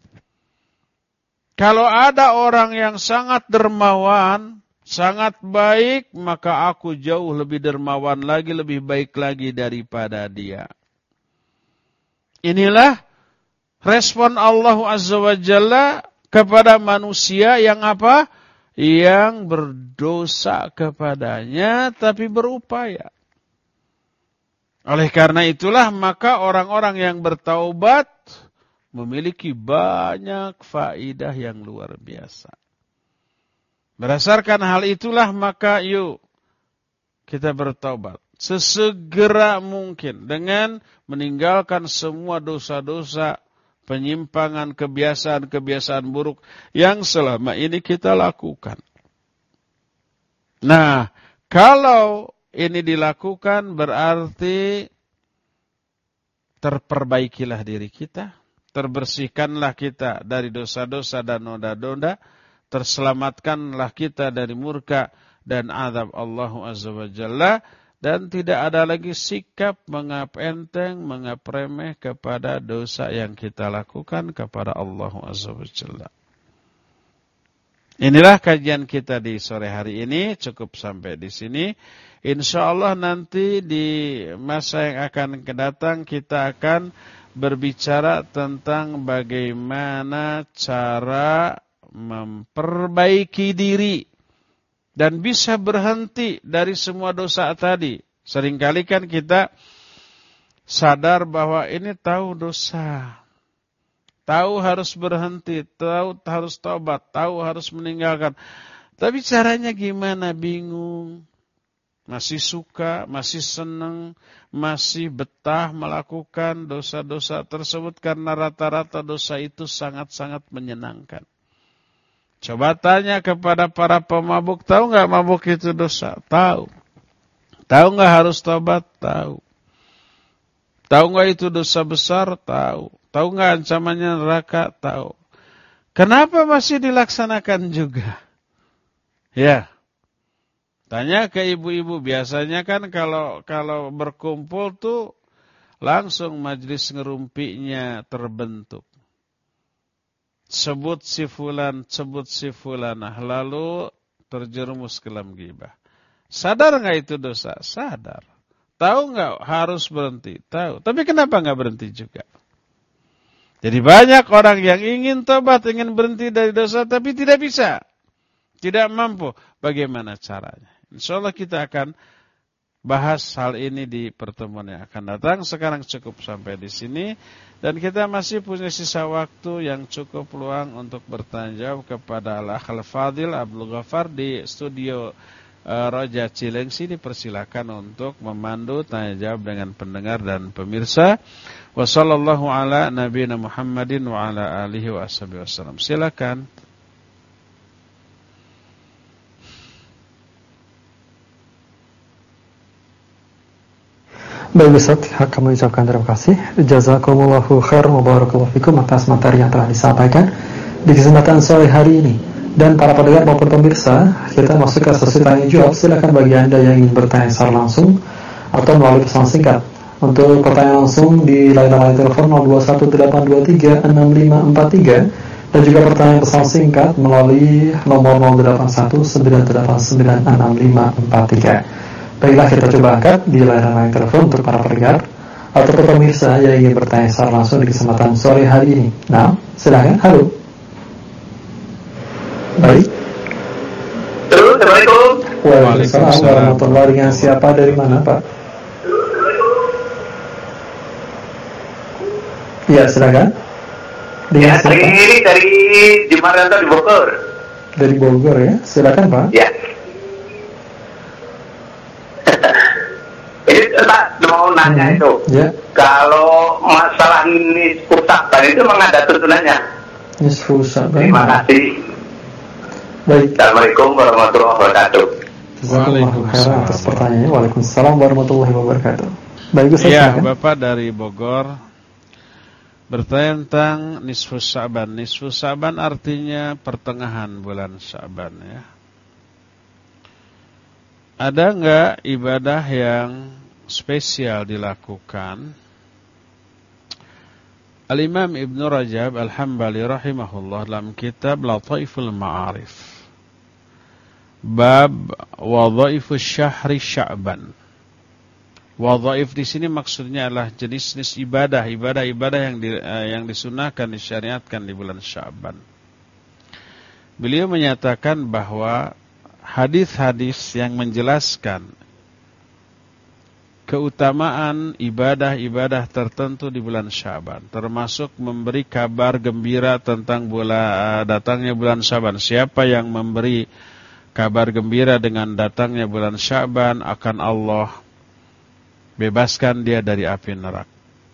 Kalau ada orang yang sangat dermawan, sangat baik, maka aku jauh lebih dermawan lagi, lebih baik lagi daripada dia. Inilah respon Allah Azza wa Jalla kepada manusia yang apa? Yang berdosa kepadanya tapi berupaya. Oleh karena itulah maka orang-orang yang bertaubat memiliki banyak faedah yang luar biasa. Berdasarkan hal itulah maka yuk kita bertaubat sesegera mungkin dengan meninggalkan semua dosa-dosa, penyimpangan, kebiasaan-kebiasaan buruk yang selama ini kita lakukan. Nah, kalau ini dilakukan berarti terperbaikilah diri kita. Terbersihkanlah kita dari dosa-dosa dan noda-noda. Terselamatkanlah kita dari murka dan azab Allah Azza wa Jalla. Dan tidak ada lagi sikap menganggap enteng, menganggap remeh kepada dosa yang kita lakukan kepada Allah Azza wa Jalla. Inilah kajian kita di sore hari ini. Cukup sampai di sini. Insya Allah nanti di masa yang akan kedatang kita akan berbicara tentang bagaimana cara memperbaiki diri dan bisa berhenti dari semua dosa tadi. Seringkali kan kita sadar bahwa ini tahu dosa, tahu harus berhenti, tahu harus tobat, tahu harus meninggalkan. Tapi caranya gimana? Bingung. Masih suka, masih senang, masih betah melakukan dosa-dosa tersebut karena rata-rata dosa itu sangat-sangat menyenangkan. Coba tanya kepada para pemabuk, tahu nggak mabuk itu dosa? Tahu. Tahu nggak harus tobat? Tahu. Tahu nggak itu dosa besar? Tahu. Tahu nggak ancamannya neraka? Tahu. Kenapa masih dilaksanakan juga? Ya. Tanya ke ibu-ibu, biasanya kan kalau kalau berkumpul tuh langsung majelis ngerumpinya terbentuk. Sebut si fulan, sebut si fulanah, lalu terjerumus ke dalam ghibah. Sadar nggak itu dosa? Sadar. Tahu nggak harus berhenti? Tahu. Tapi kenapa nggak berhenti juga? Jadi banyak orang yang ingin tobat, ingin berhenti dari dosa, tapi tidak bisa. Tidak mampu. Bagaimana caranya? Insya Allah kita akan bahas hal ini di pertemuan yang akan datang. Sekarang cukup sampai di sini. Dan kita masih punya sisa waktu yang cukup luang untuk bertanya jawab kepada Al-Akhal Fadil Abdul Ghaffar di studio uh, Roja Cilengsi. Dipersilakan untuk memandu tanya jawab dengan pendengar dan pemirsa. Wassallallahu ala nabiyina Muhammadin wa ala alihi wa ashabihi wasallam. Silakan. Baik Ustaz, kami ucapkan terima kasih. Jazakumullahu khair wa barakallahu fikum atas materi yang telah disampaikan di kesempatan sore hari ini. Dan para pendengar maupun pemirsa, kita masuk ke sesi tanya jawab. Silakan bagi Anda yang ingin bertanya secara langsung atau melalui pesan singkat. Untuk pertanyaan langsung di layanan telepon nol dua satu delapan dua tiga enam lima empat tiga dan juga pertanyaan pesan singkat melalui nomor nol delapan satu sembilan delapan sembilan enam lima empat tiga. Baiklah, kita coba angkat di layanan telepon untuk para pendengar atau pemirsa yang ingin bertanya secara langsung di kesempatan sore hari ini. Nah, silakan. Halo. Baik. Halo, Assalamualaikum. Waalaikumsalam warahmatullahi wabarakatuh. Dengan siapa, dari mana, Pak? Ya, silakan. Dengan ya, dari ini dari Jumaranto di Bogor. Dari Bogor ya, silakan Pak. Ya. Ini Pak mau nanya hmm. itu. Ya. Kalau masalah nisfu Sa'ban itu memang ada tuntunannya. Nisfu Sa'ban. Terima kasih. Baik. Assalamualaikum warahmatullahi wabarakatuh. Waalaikumsalam atas pertanyaannya. Waalaikumsalam warahmatullahi wabarakatuh. Baik, Ustaz. Ya, Bapak dari Bogor bertanya tentang nisfu Sa'ban. Nisfu Sa'ban artinya pertengahan bulan Sa'ban ya. ada enggak ibadah yang spesial dilakukan? Al-Imam Ibnu Rajab Al-Hambali rahimahullah dalam kitab Lataiful Ma'arif, bab wadhaifus syahri Sya'ban. Wadhaif di sini maksudnya adalah jenis-jenis ibadah, ibadah-ibadah yang di, uh, yang disunahkan, disyariatkan di bulan Sya'ban. Beliau menyatakan bahwa hadis-hadis yang menjelaskan keutamaan ibadah-ibadah tertentu di bulan Sya'ban, termasuk memberi kabar gembira tentang bulan datangnya bulan Sya'ban. Siapa yang memberi kabar gembira dengan datangnya bulan Sya'ban, akan Allah bebaskan dia dari api neraka.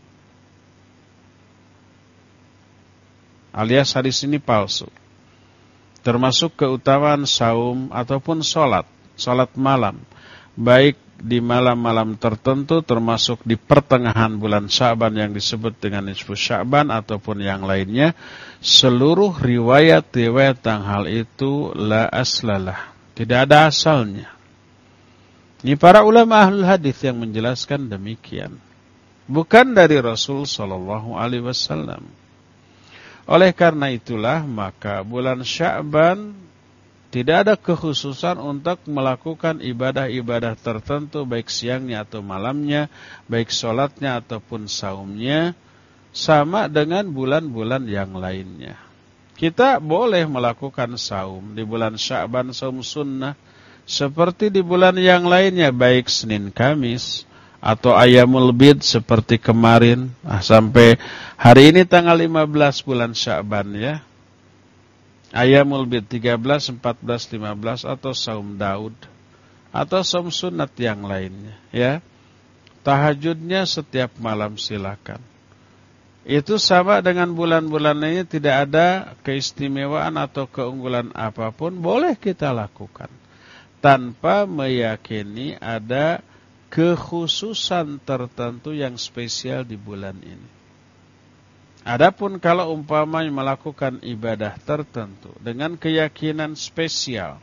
Alias hadis ini palsu. Termasuk keutamaan saum ataupun sholat, sholat malam, baik di malam-malam tertentu, termasuk di pertengahan bulan Sya'ban yang disebut dengan nisfu Sya'ban ataupun yang lainnya. Seluruh riwayat-riwayat tentang hal itu la aslalah, tidak ada asalnya. Ini para ulama ahlul hadis yang menjelaskan demikian, bukan dari Rasul sallallahu alaihi wasallam. Oleh karena itulah maka bulan Sya'ban tidak ada kekhususan untuk melakukan ibadah-ibadah tertentu, baik siangnya atau malamnya, baik sholatnya ataupun saumnya, sama dengan bulan-bulan yang lainnya. Kita boleh melakukan saum di bulan Sya'ban, saum sunnah, seperti di bulan yang lainnya, baik Senin Kamis atau Ayyamul Bid seperti kemarin, ah, sampai hari ini tanggal lima belas bulan Sya'ban ya. Ayyamul Bid tiga belas, empat belas, lima belas atau saum Daud atau saum sunat yang lainnya ya. Tahajudnya setiap malam silakan. Itu sama dengan bulan-bulan lainnya, tidak ada keistimewaan atau keunggulan apapun, boleh kita lakukan tanpa meyakini ada kekhususan tertentu yang spesial di bulan ini. Adapun kalau umpamanya melakukan ibadah tertentu dengan keyakinan spesial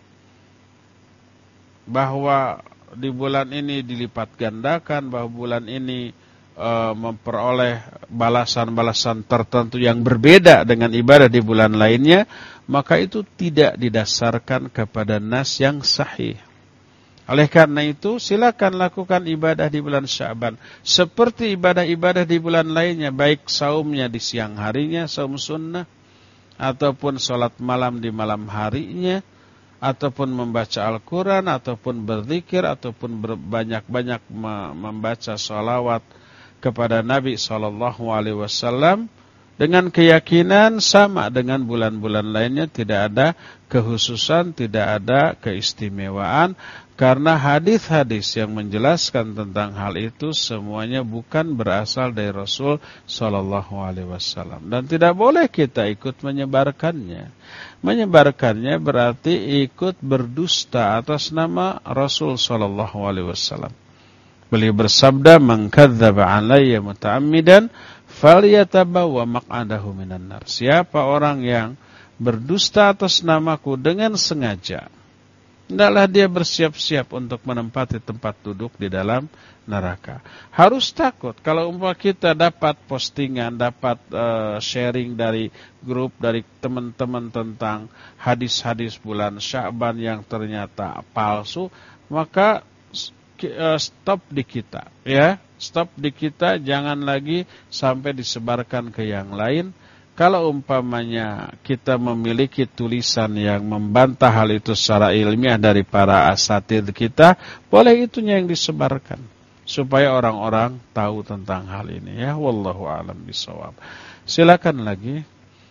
bahwa di bulan ini dilipat gandakan, bahwa bulan ini e, memperoleh balasan-balasan tertentu yang berbeda dengan ibadah di bulan lainnya, maka itu tidak didasarkan kepada nas yang sahih. Oleh karena itu silakan lakukan ibadah di bulan Sya'ban seperti ibadah-ibadah di bulan lainnya, baik saumnya di siang harinya, saum sunnah, ataupun sholat malam di malam harinya, ataupun membaca Al-Quran, ataupun berzikir, ataupun banyak-banyak membaca sholawat kepada Nabi shallallahu alaihi wasallam dengan keyakinan sama dengan bulan-bulan lainnya, tidak ada kekhususan, tidak ada keistimewaan. Karena hadis-hadis yang menjelaskan tentang hal itu semuanya bukan berasal dari Rasul Sallallahu Alaihi Wasallam, dan tidak boleh kita ikut menyebarkannya. Menyebarkannya berarti ikut berdusta atas nama Rasul Sallallahu Alaihi Wasallam. Beliau bersabda, "Man kadzdzaba 'alayya muta'ammidan falyatabawwa maq'adahu minan nar." Siapa orang yang berdusta atas namaku dengan sengaja, hendaklah dia bersiap-siap untuk menempati tempat duduk di dalam neraka. Harus takut kalau umpama kita dapat postingan, dapat uh, sharing dari grup, dari teman-teman tentang hadis-hadis bulan Sya'ban yang ternyata palsu, maka uh, stop di kita, ya, stop di kita, jangan lagi sampai disebarkan ke yang lain. Kalau umpamanya kita memiliki tulisan yang membantah hal itu secara ilmiah dari para asatidz kita, boleh itunya yang disebarkan supaya orang-orang tahu tentang hal ini ya. Wallahu a'lam bishawab. Silakan lagi.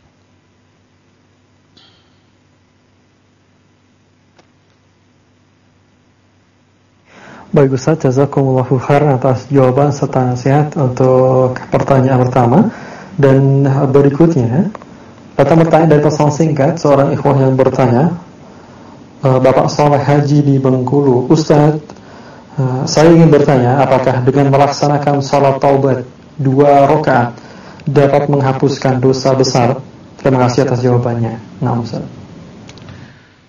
Baik Ustaz, jazakumullahu khairan atas jawaban serta nasihat untuk pertanyaan pertama. Dan berikutnya, datang bertanya dari pesan singkat seorang ikhwah yang bertanya, Bapak Soleh Haji di Bengkulu, Ustaz, saya ingin bertanya, apakah dengan melaksanakan salat taubat dua rakaat dapat menghapuskan dosa besar? Terima kasih atas jawabannya. Nah, Ustaz.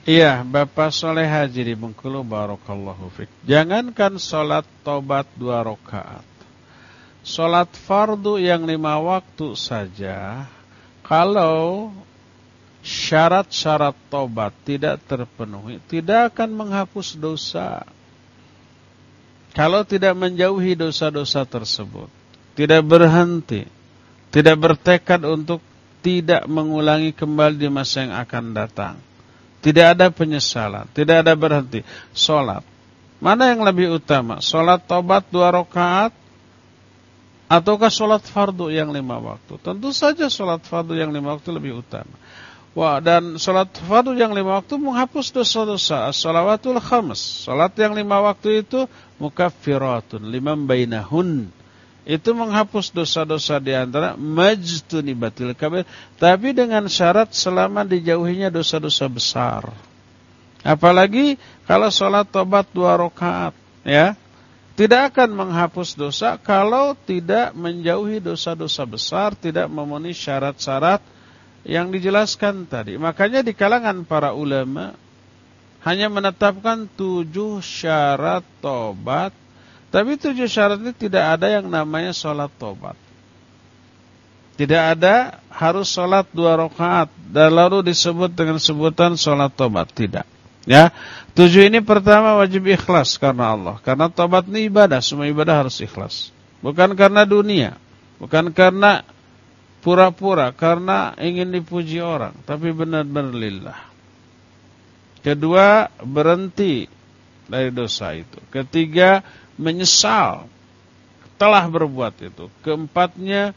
Iya, Bapak Soleh Haji di Bengkulu, barakallahu fiik. Jangankan sholat tobat dua rakaat, sholat fardu yang lima waktu saja, kalau syarat-syarat tobat tidak terpenuhi, tidak akan menghapus dosa. Kalau tidak menjauhi dosa-dosa tersebut, tidak berhenti, tidak bertekad untuk tidak mengulangi kembali di masa yang akan datang, tidak ada penyesalan, tidak ada berhenti. Sholat, mana yang lebih utama? Sholat tobat dua rakaat ataukah sholat fardu yang lima waktu? Tentu saja sholat fardu yang lima waktu lebih utama. Wah, dan sholat fardu yang lima waktu menghapus dosa-dosa. As-shalawatul khams, sholat yang lima waktu itu mukaffiratun liman bainahun, itu menghapus dosa-dosa di antara majtunibatil kabir, tapi dengan syarat selama dijauhinya dosa-dosa besar. Apalagi kalau sholat tobat dua rakaat, ya, tidak akan menghapus dosa kalau tidak menjauhi dosa-dosa besar, tidak memenuhi syarat-syarat yang dijelaskan tadi. Makanya di kalangan para ulama hanya menetapkan tujuh syarat tobat. Tapi tujuh syarat ini tidak ada yang namanya sholat tobat. Tidak ada harus sholat dua rakaat dan lalu disebut dengan sebutan sholat tobat. Tidak. Ya, tujuh ini pertama wajib ikhlas karena Allah. Karena tobat ini ibadah, semua ibadah harus ikhlas. Bukan karena dunia, bukan karena pura-pura, karena ingin dipuji orang, tapi benar-benar lillah. Kedua, berhenti dari dosa itu. Ketiga, menyesal telah berbuat itu. Keempatnya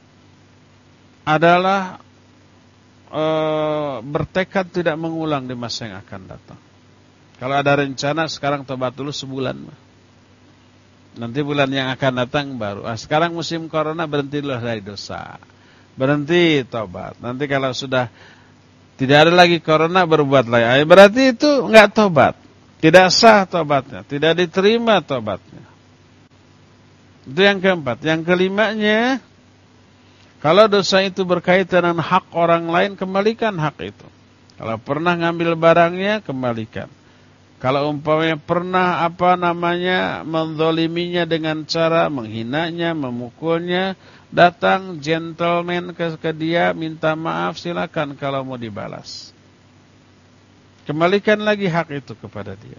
adalah e, bertekad tidak mengulang di masa yang akan datang. Kalau ada rencana sekarang tobat dulu sebulan, nanti bulan yang akan datang baru. Ah, sekarang musim corona berhenti dulu dari dosa, berhenti tobat. Nanti kalau sudah tidak ada lagi corona berbuat lagi. Berarti itu enggak tobat. Tidak sah tobatnya, tidak diterima tobatnya. Itu yang keempat. Yang kelimanya, kalau dosa itu berkaitan dengan hak orang lain, kembalikan hak itu. Kalau pernah ngambil barangnya, kembalikan. Kalau umpamanya pernah apa namanya menzaliminya dengan cara menghinanya, memukulnya, datang gentleman ke, ke dia, minta maaf, silakan kalau mau dibalas. Kembalikan lagi hak itu kepada dia.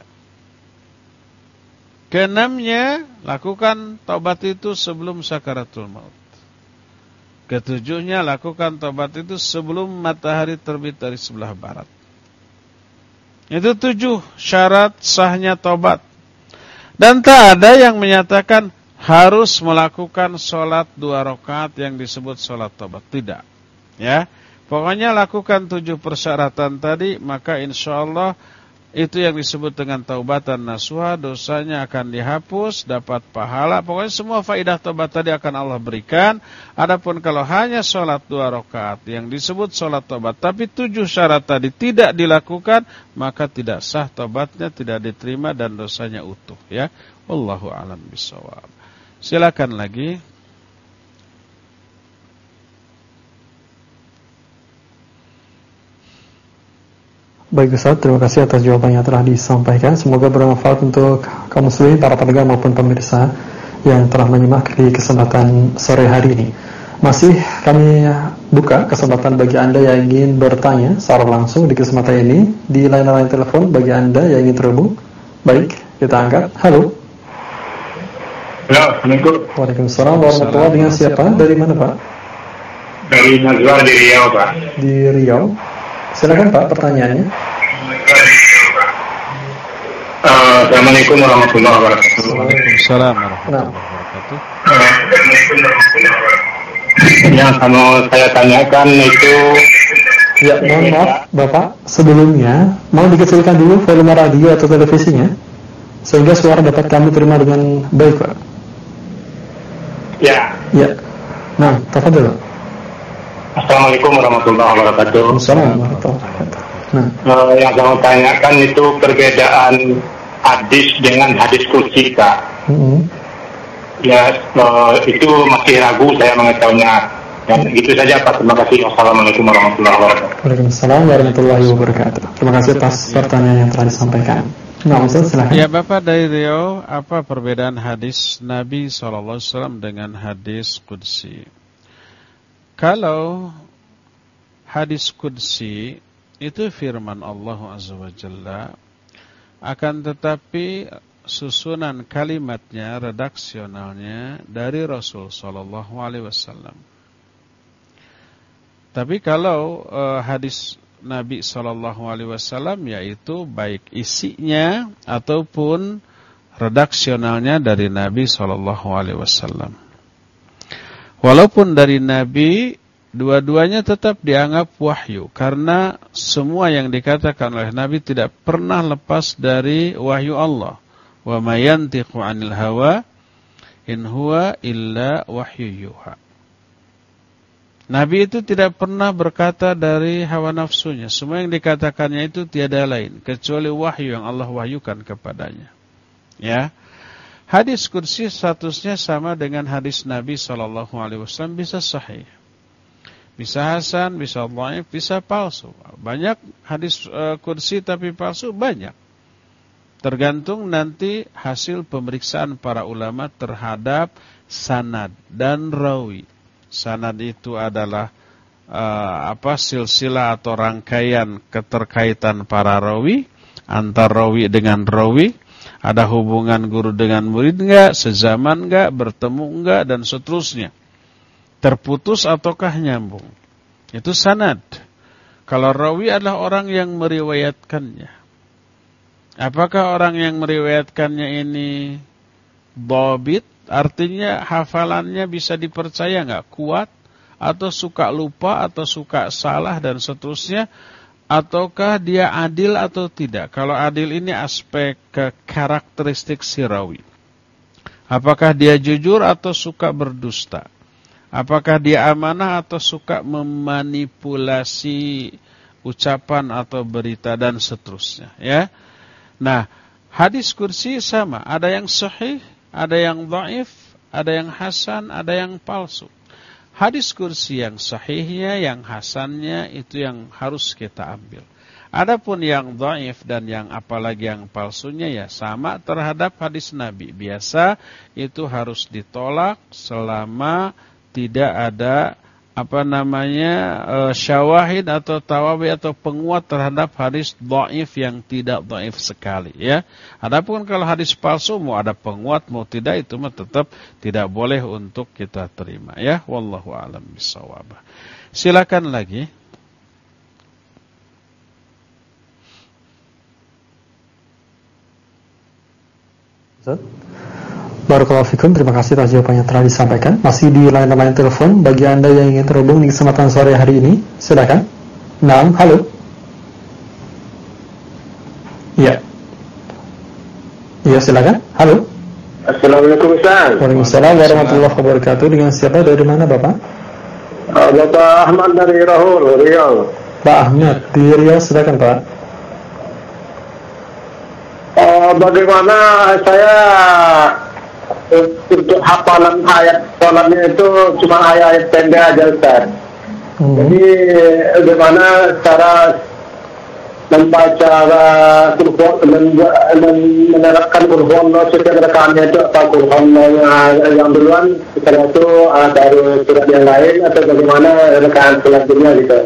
Keenamnya, lakukan taubat itu sebelum sakaratul maut. Ketujuhnya, lakukan taubat itu sebelum matahari terbit dari sebelah barat. Itu tujuh syarat sahnya taubat. Dan tak ada yang menyatakan harus melakukan sholat dua rakaat yang disebut sholat taubat. Tidak. Ya. Pokoknya lakukan tujuh persyaratan tadi, maka insya Allah itu yang disebut dengan taubatan nasuha, dosanya akan dihapus, dapat pahala. Pokoknya semua faidah taubat tadi akan Allah berikan. Adapun kalau hanya sholat dua rakaat yang disebut sholat taubat, tapi tujuh syarat tadi tidak dilakukan, maka tidak sah taubatnya, tidak diterima dan dosanya utuh. Ya, wallahu a'lam bishawab. Silakan lagi. Baik Ustaz, terima kasih atas jawabannya telah disampaikan. Semoga bermanfaat untuk kaum muslimin, para pendengar maupun pemirsa yang telah menyimak di kesempatan sore hari ini. Masih kami buka kesempatan bagi Anda yang ingin bertanya secara langsung di kesempatan ini di line-line telepon bagi Anda yang ingin terhubung. Baik, kita angkat. Halo. Ya, Assalamualaikum. Waalaikumsalam warahmatullahi wabarakatuh. Dengan siapa? Dari mana Pak? Dari Nazwa di Riau Pak. Di Riau. Silakan Pak, pertanyaannya. Uh, Assalamualaikum warahmatullahi wabarakatuh. Waalaikumsalam warahmatullahi wabarakatuh. Yang mau saya tanyakan itu, ya, mohon maaf Bapak, sebelumnya mau dikecilkan dulu volume radio atau televisinya sehingga suara dapat kami terima dengan baik Pak. Ya. Ya. Nah, tafadhol. Assalamualaikum warahmatullahi wabarakatuh. Assalamualaikum warahmatullahi wabarakatuh. Nah, uh, yang saya mau tanyakan itu perbedaan hadis dengan hadis kursi Kak. Mm-hmm. Ya, uh, itu masih ragu saya mengetahuinya. Dan itu saja Pak. Terima kasih. Wassalamualaikum warahmatullahi wabarakatuh. Waalaikumsalam warahmatullahi wabarakatuh. Terima kasih atas pertanyaan yang telah disampaikan. Nah, Ustaz, silakan. Ya, Bapak dari Riau, apa perbedaan hadis Nabi shallallahu alaihi wasallam dengan hadis qudsi? Kalau hadis qudsi itu firman Allah Azza wa Jalla, akan tetapi susunan kalimatnya, redaksionalnya dari Rasul shallallahu alaihi wasallam. Tapi kalau uh, hadis Nabi shallallahu alaihi wasallam, yaitu baik isinya ataupun redaksionalnya dari Nabi shallallahu alaihi wasallam. Walaupun dari Nabi, dua-duanya tetap dianggap wahyu, karena semua yang dikatakan oleh Nabi tidak pernah lepas dari wahyu Allah. Wa may yantiqu 'anil hawa in huwa illa wahyu yuha. Nabi itu tidak pernah berkata dari hawa nafsunya. Semua yang dikatakannya itu tiada lain kecuali wahyu yang Allah wahyukan kepadanya. Ya. Hadis qudsi statusnya sama dengan hadis Nabi sallallahu alaihi wasallam, bisa sahih, bisa hasan, bisa dhaif, bisa palsu. Banyak hadis uh, qudsi tapi palsu, banyak. Tergantung nanti hasil pemeriksaan para ulama terhadap sanad dan rawi. Sanad itu adalah uh, apa silsilah atau rangkaian keterkaitan para rawi, antar rawi dengan rawi, ada hubungan guru dengan murid enggak, sezaman enggak, bertemu enggak, dan seterusnya. Terputus ataukah nyambung. Itu sanad. Kalau rawi adalah orang yang meriwayatkannya. Apakah orang yang meriwayatkannya ini dhabit? Artinya hafalannya bisa dipercaya enggak, kuat, atau suka lupa, atau suka salah, dan seterusnya. Ataukah dia adil atau tidak? Kalau adil ini aspek ke karakteristik si rawi. Apakah dia jujur atau suka berdusta? Apakah dia amanah atau suka memanipulasi ucapan atau berita, dan seterusnya, ya. Nah, hadis qudsi sama, ada yang sahih, ada yang dhaif, ada yang hasan, ada yang palsu. Hadis qudsi yang sahihnya, yang hasannya itu yang harus kita ambil. Adapun yang dhaif dan yang apalagi yang palsunya ya sama terhadap hadis Nabi. Biasa itu harus ditolak selama tidak ada apa namanya e, syawahid atau tawabi atau penguat terhadap hadis dhaif yang tidak dhaif sekali, ya. Adapun kalau hadis palsu mau ada penguat mau tidak, itu mah tetap tidak boleh untuk kita terima, ya. Wallahu a'lam bishawab. Silakan lagi. Ustaz, barakallahu fikum, terima kasih atas jawaban yang telah disampaikan. Masih di line-line telepon bagi Anda yang ingin terhubung di kesempatan sore hari ini, silakan. Naam, halo. Iya. Iya, silakan. Halo. Assalamualaikum Ustaz. Waalaikumsalam warahmatullahi wabarakatuh. Dengan siapa, dari mana Bapak? Uh, Bapak Ahmad dari Rahul, Riau. Pak Ahmad di Riau, silakan Pak. Uh, bagaimana saya untuk hafalan ayat sholatnya itu cuma ayat-ayat pendek aja Ustaz. Hmm. Jadi bagaimana cara membaca Quran dan menerapkan Quran setiap rakaatnya itu, apa Quran yang duluan setelah itu dari surat yang lain atau bagaimana rakaat selanjutnya gitu.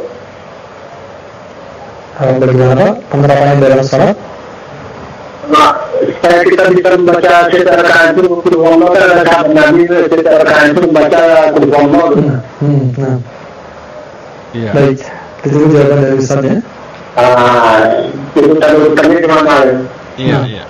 Bagaimana penerapannya dalam sholat? Nah, supaya kita bisa membaca secara rakaat itu Quran dan rakaat Nabi secara rakaat itu membaca Quran. Hmm, nah. Iya. Baik, itu jawaban dari Ustaz ya. Ah, itu urutannya gimana? Iya, iya.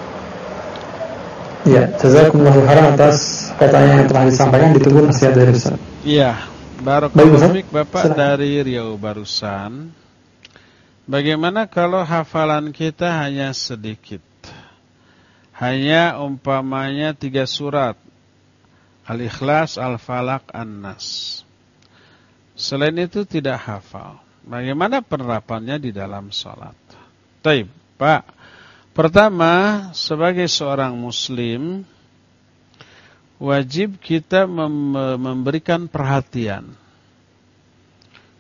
Iya, jazakumullahu khairan atas pertanyaan yang telah disampaikan. Ditunggu nasihat dari Ustaz. Iya, barakallahu fiik Bapak dari Riau barusan. Bagaimana kalau hafalan kita hanya sedikit? Hanya umpamanya tiga surat, Al-Ikhlas, Al-Falaq, An-Nas. Selain itu tidak hafal. Bagaimana penerapannya di dalam sholat? Taib, Pak. Pertama, sebagai seorang muslim, wajib kita mem- memberikan perhatian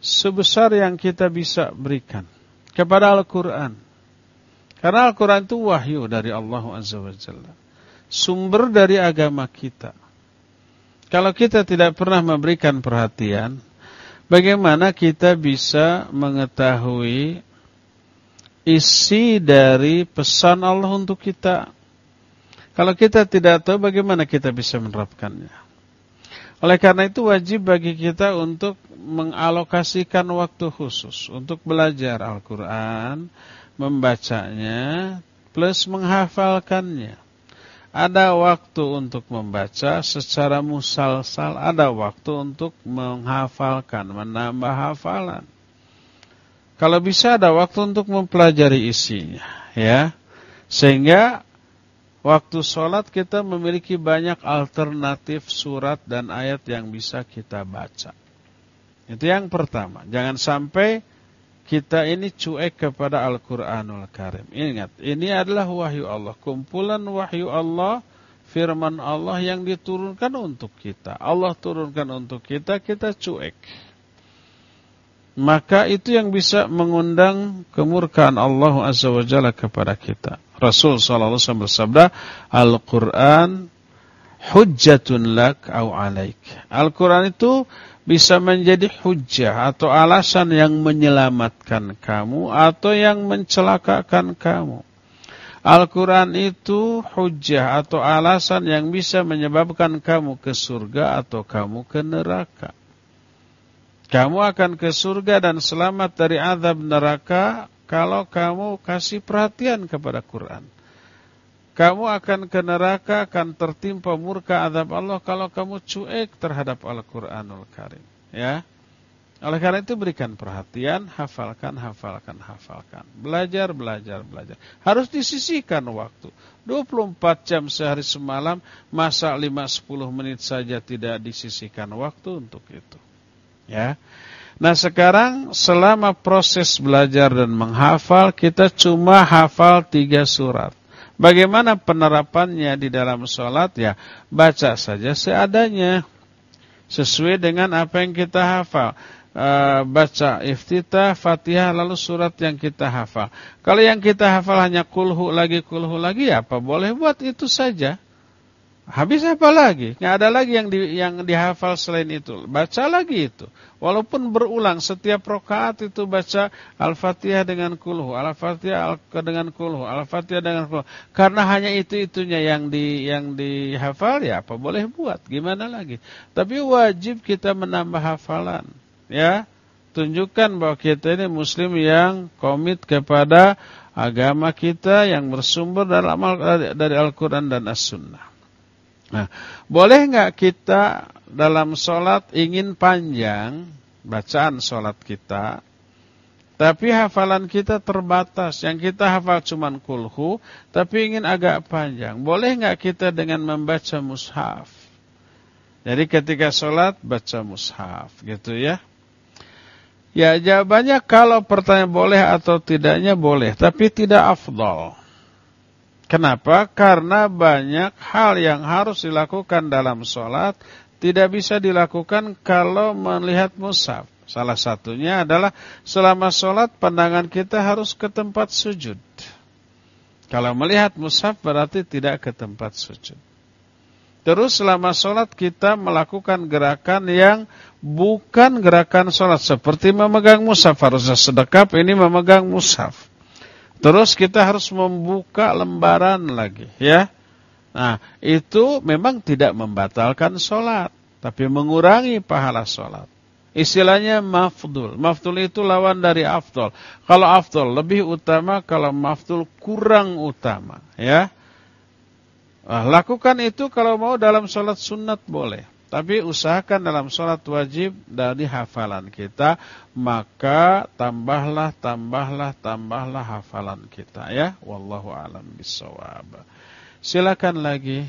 sebesar yang kita bisa berikan kepada Al-Quran. Karena Al-Quran itu wahyu dari Allah Azza wa Jalla, sumber dari agama kita. Kalau kita tidak pernah memberikan perhatian, bagaimana kita bisa mengetahui isi dari pesan Allah untuk kita? Kalau kita tidak tahu, bagaimana kita bisa menerapkannya? Oleh karena itu wajib bagi kita untuk mengalokasikan waktu khusus untuk belajar Al-Quran, membacanya, plus menghafalkannya. Ada waktu untuk membaca secara musalsal, ada waktu untuk menghafalkan, menambah hafalan. Kalau bisa ada waktu untuk mempelajari isinya, ya. Sehingga waktu sholat kita memiliki banyak alternatif surat dan ayat yang bisa kita baca. Itu yang pertama. Jangan sampai kita ini cuek kepada Al-Quranul Karim. Ingat, ini adalah wahyu Allah. Kumpulan wahyu Allah, firman Allah yang diturunkan untuk kita. Allah turunkan untuk kita, kita cuek. Maka itu yang bisa mengundang kemurkaan Allah Azza wa Jalla kepada kita. Rasul sallallahu alaihi wasallam bersabda, Al-Quran hujjatun lak au alaik. Al-Quran itu bisa menjadi hujjah atau alasan yang menyelamatkan kamu atau yang mencelakakan kamu. Al-Quran itu hujjah atau alasan yang bisa menyebabkan kamu ke surga atau kamu ke neraka. Kamu akan ke surga dan selamat dari azab neraka kalau kamu kasih perhatian kepada Quran. Kamu akan ke neraka, akan tertimpa murka azab Allah kalau kamu cuek terhadap Al-Quranul Karim. Ya. Oleh karena itu berikan perhatian, hafalkan, hafalkan, hafalkan. Belajar, belajar, belajar. Harus disisihkan waktu. dua puluh empat jam sehari semalam, masa lima sampai sepuluh menit saja tidak disisihkan waktu untuk itu. Ya. Nah sekarang selama proses belajar dan menghafal, kita cuma hafal tiga surat. Bagaimana penerapannya di dalam sholat? Ya, baca saja seadanya, sesuai dengan apa yang kita hafal. E, baca iftitah, fatihah, lalu surat yang kita hafal. Kalau yang kita hafal hanya kulhu lagi, kulhu lagi, ya apa boleh buat itu saja. Habis apa lagi? Nggak ada lagi yang di, yang dihafal selain itu. Baca lagi itu. Walaupun berulang setiap rakaat itu baca Al-Fatihah dengan kulhu, Al-Fatihah dengan kulhu, Al-Fatihah dengan kulhu. Karena hanya itu-itunya yang di yang dihafal, ya apa boleh buat? Gimana lagi? Tapi wajib kita menambah hafalan, ya. Tunjukkan bahwa kita ini muslim yang komit kepada agama kita yang bersumber dalam dari Al-Qur'an dan As-Sunnah. Nah, boleh nggak kita dalam sholat ingin panjang bacaan sholat kita, tapi hafalan kita terbatas, yang kita hafal cuman kulhu, tapi ingin agak panjang. Boleh nggak kita dengan membaca mushaf? Jadi ketika sholat baca mushaf, gitu ya? Ya jawabannya kalau pertanyaan boleh atau tidaknya boleh, tapi tidak afdal. Kenapa? Karena banyak hal yang harus dilakukan dalam sholat tidak bisa dilakukan kalau melihat mushaf. Salah satunya adalah selama sholat pandangan kita harus ke tempat sujud. Kalau melihat mushaf berarti tidak ke tempat sujud. Terus selama sholat kita melakukan gerakan yang bukan gerakan sholat. Seperti memegang mushaf, harusnya sedekap, ini memegang mushaf. Terus kita harus membuka lembaran lagi, ya. Nah, itu memang tidak membatalkan sholat, tapi mengurangi pahala sholat. Istilahnya mafdul. Mafdul itu lawan dari afdol. Kalau afdol lebih utama, kalau mafdul kurang utama, ya. Nah, lakukan itu kalau mau dalam sholat sunat boleh. Tapi usahakan dalam sholat wajib dari hafalan kita, maka tambahlah, tambahlah, tambahlah hafalan kita, ya. Wallahu a'lam bishawab. Silakan lagi.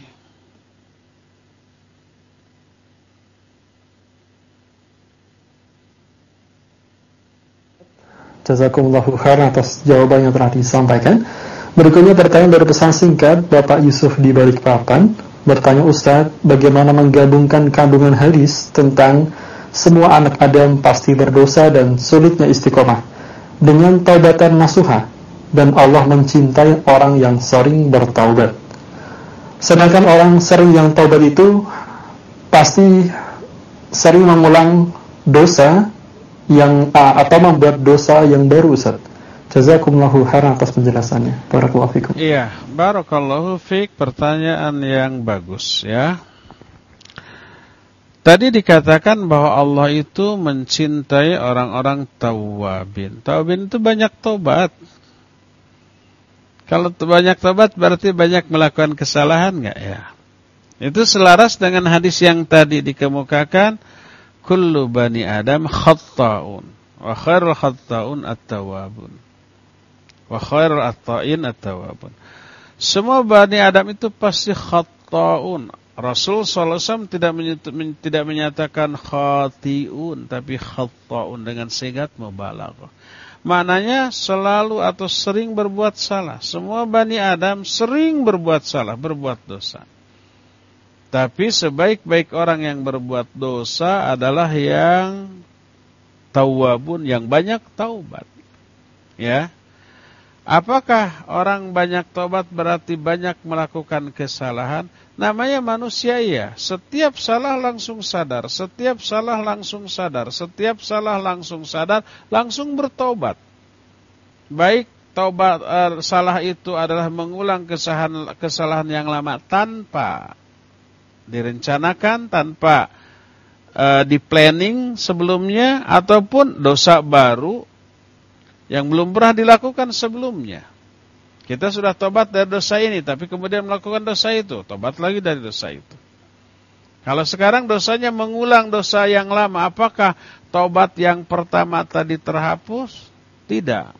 Jazakumullahu khairan atas jawaban yang telah disampaikan. Berikutnya pertanyaan dari pesan singkat Bapak Yusuf di Balikpapan. Bertanya, Ustaz, bagaimana menggabungkan kandungan hadis tentang semua anak Adam pasti berdosa dan sulitnya istiqomah. Dengan taubatan nasuha, dan Allah mencintai orang yang sering bertaubat. Sedangkan orang sering yang taubat itu pasti sering mengulang dosa yang uh, atau membuat dosa yang baru, Ustaz. Jazakumullahu khairan atas penjelasannya. Barakallahu fikum. Iya, barakallahu fik, pertanyaan yang bagus ya. Tadi dikatakan bahwa Allah itu mencintai orang-orang tawabin. Tawabin itu banyak tobat. Kalau banyak tobat berarti banyak melakukan kesalahan enggak ya? Itu selaras dengan hadis yang tadi dikemukakan, kullu bani Adam khatta'un wa khairul khatta'un at-tawwabun. Wa khairul at-ta'in at-tawwabun. Semua bani Adam itu pasti khatta'un. Rasul sallallahu alaihi wasallam tidak tidak menyatakan khati'un, tapi khatta'un dengan sigat mubalaghah. Maknanya selalu atau sering berbuat salah. Semua bani Adam sering berbuat salah, berbuat dosa. Tapi sebaik-baik orang yang berbuat dosa adalah yang tawwabun, yang banyak taubat. Ya. Apakah orang banyak taubat berarti banyak melakukan kesalahan? Namanya manusia ya. Setiap salah langsung sadar, setiap salah langsung sadar, setiap salah langsung sadar, langsung bertobat. Baik taubat uh, salah itu adalah mengulang kesalahan kesalahan yang lama tanpa direncanakan, tanpa uh, di-planning sebelumnya, ataupun dosa baru yang belum pernah dilakukan sebelumnya. Kita sudah tobat dari dosa ini, tapi kemudian melakukan dosa itu, tobat lagi dari dosa itu. Kalau sekarang dosanya mengulang dosa yang lama, apakah tobat yang pertama tadi terhapus? Tidak.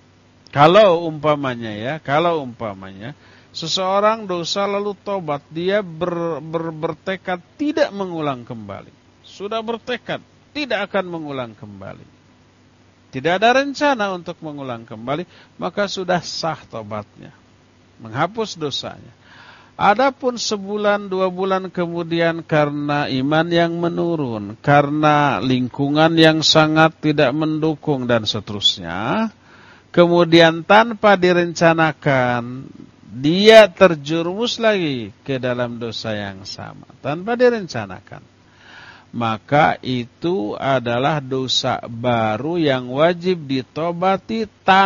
Kalau umpamanya ya, kalau umpamanya seseorang dosa lalu tobat, dia ber, ber, bertekad tidak mengulang kembali. Sudah bertekad tidak akan mengulang kembali. Tidak ada rencana untuk mengulang kembali, maka sudah sah tobatnya, menghapus dosanya. Adapun sebulan dua bulan kemudian karena iman yang menurun, karena lingkungan yang sangat tidak mendukung dan seterusnya, kemudian tanpa direncanakan dia terjerumus lagi ke dalam dosa yang sama, tanpa direncanakan. Maka itu adalah dosa baru yang wajib ditobati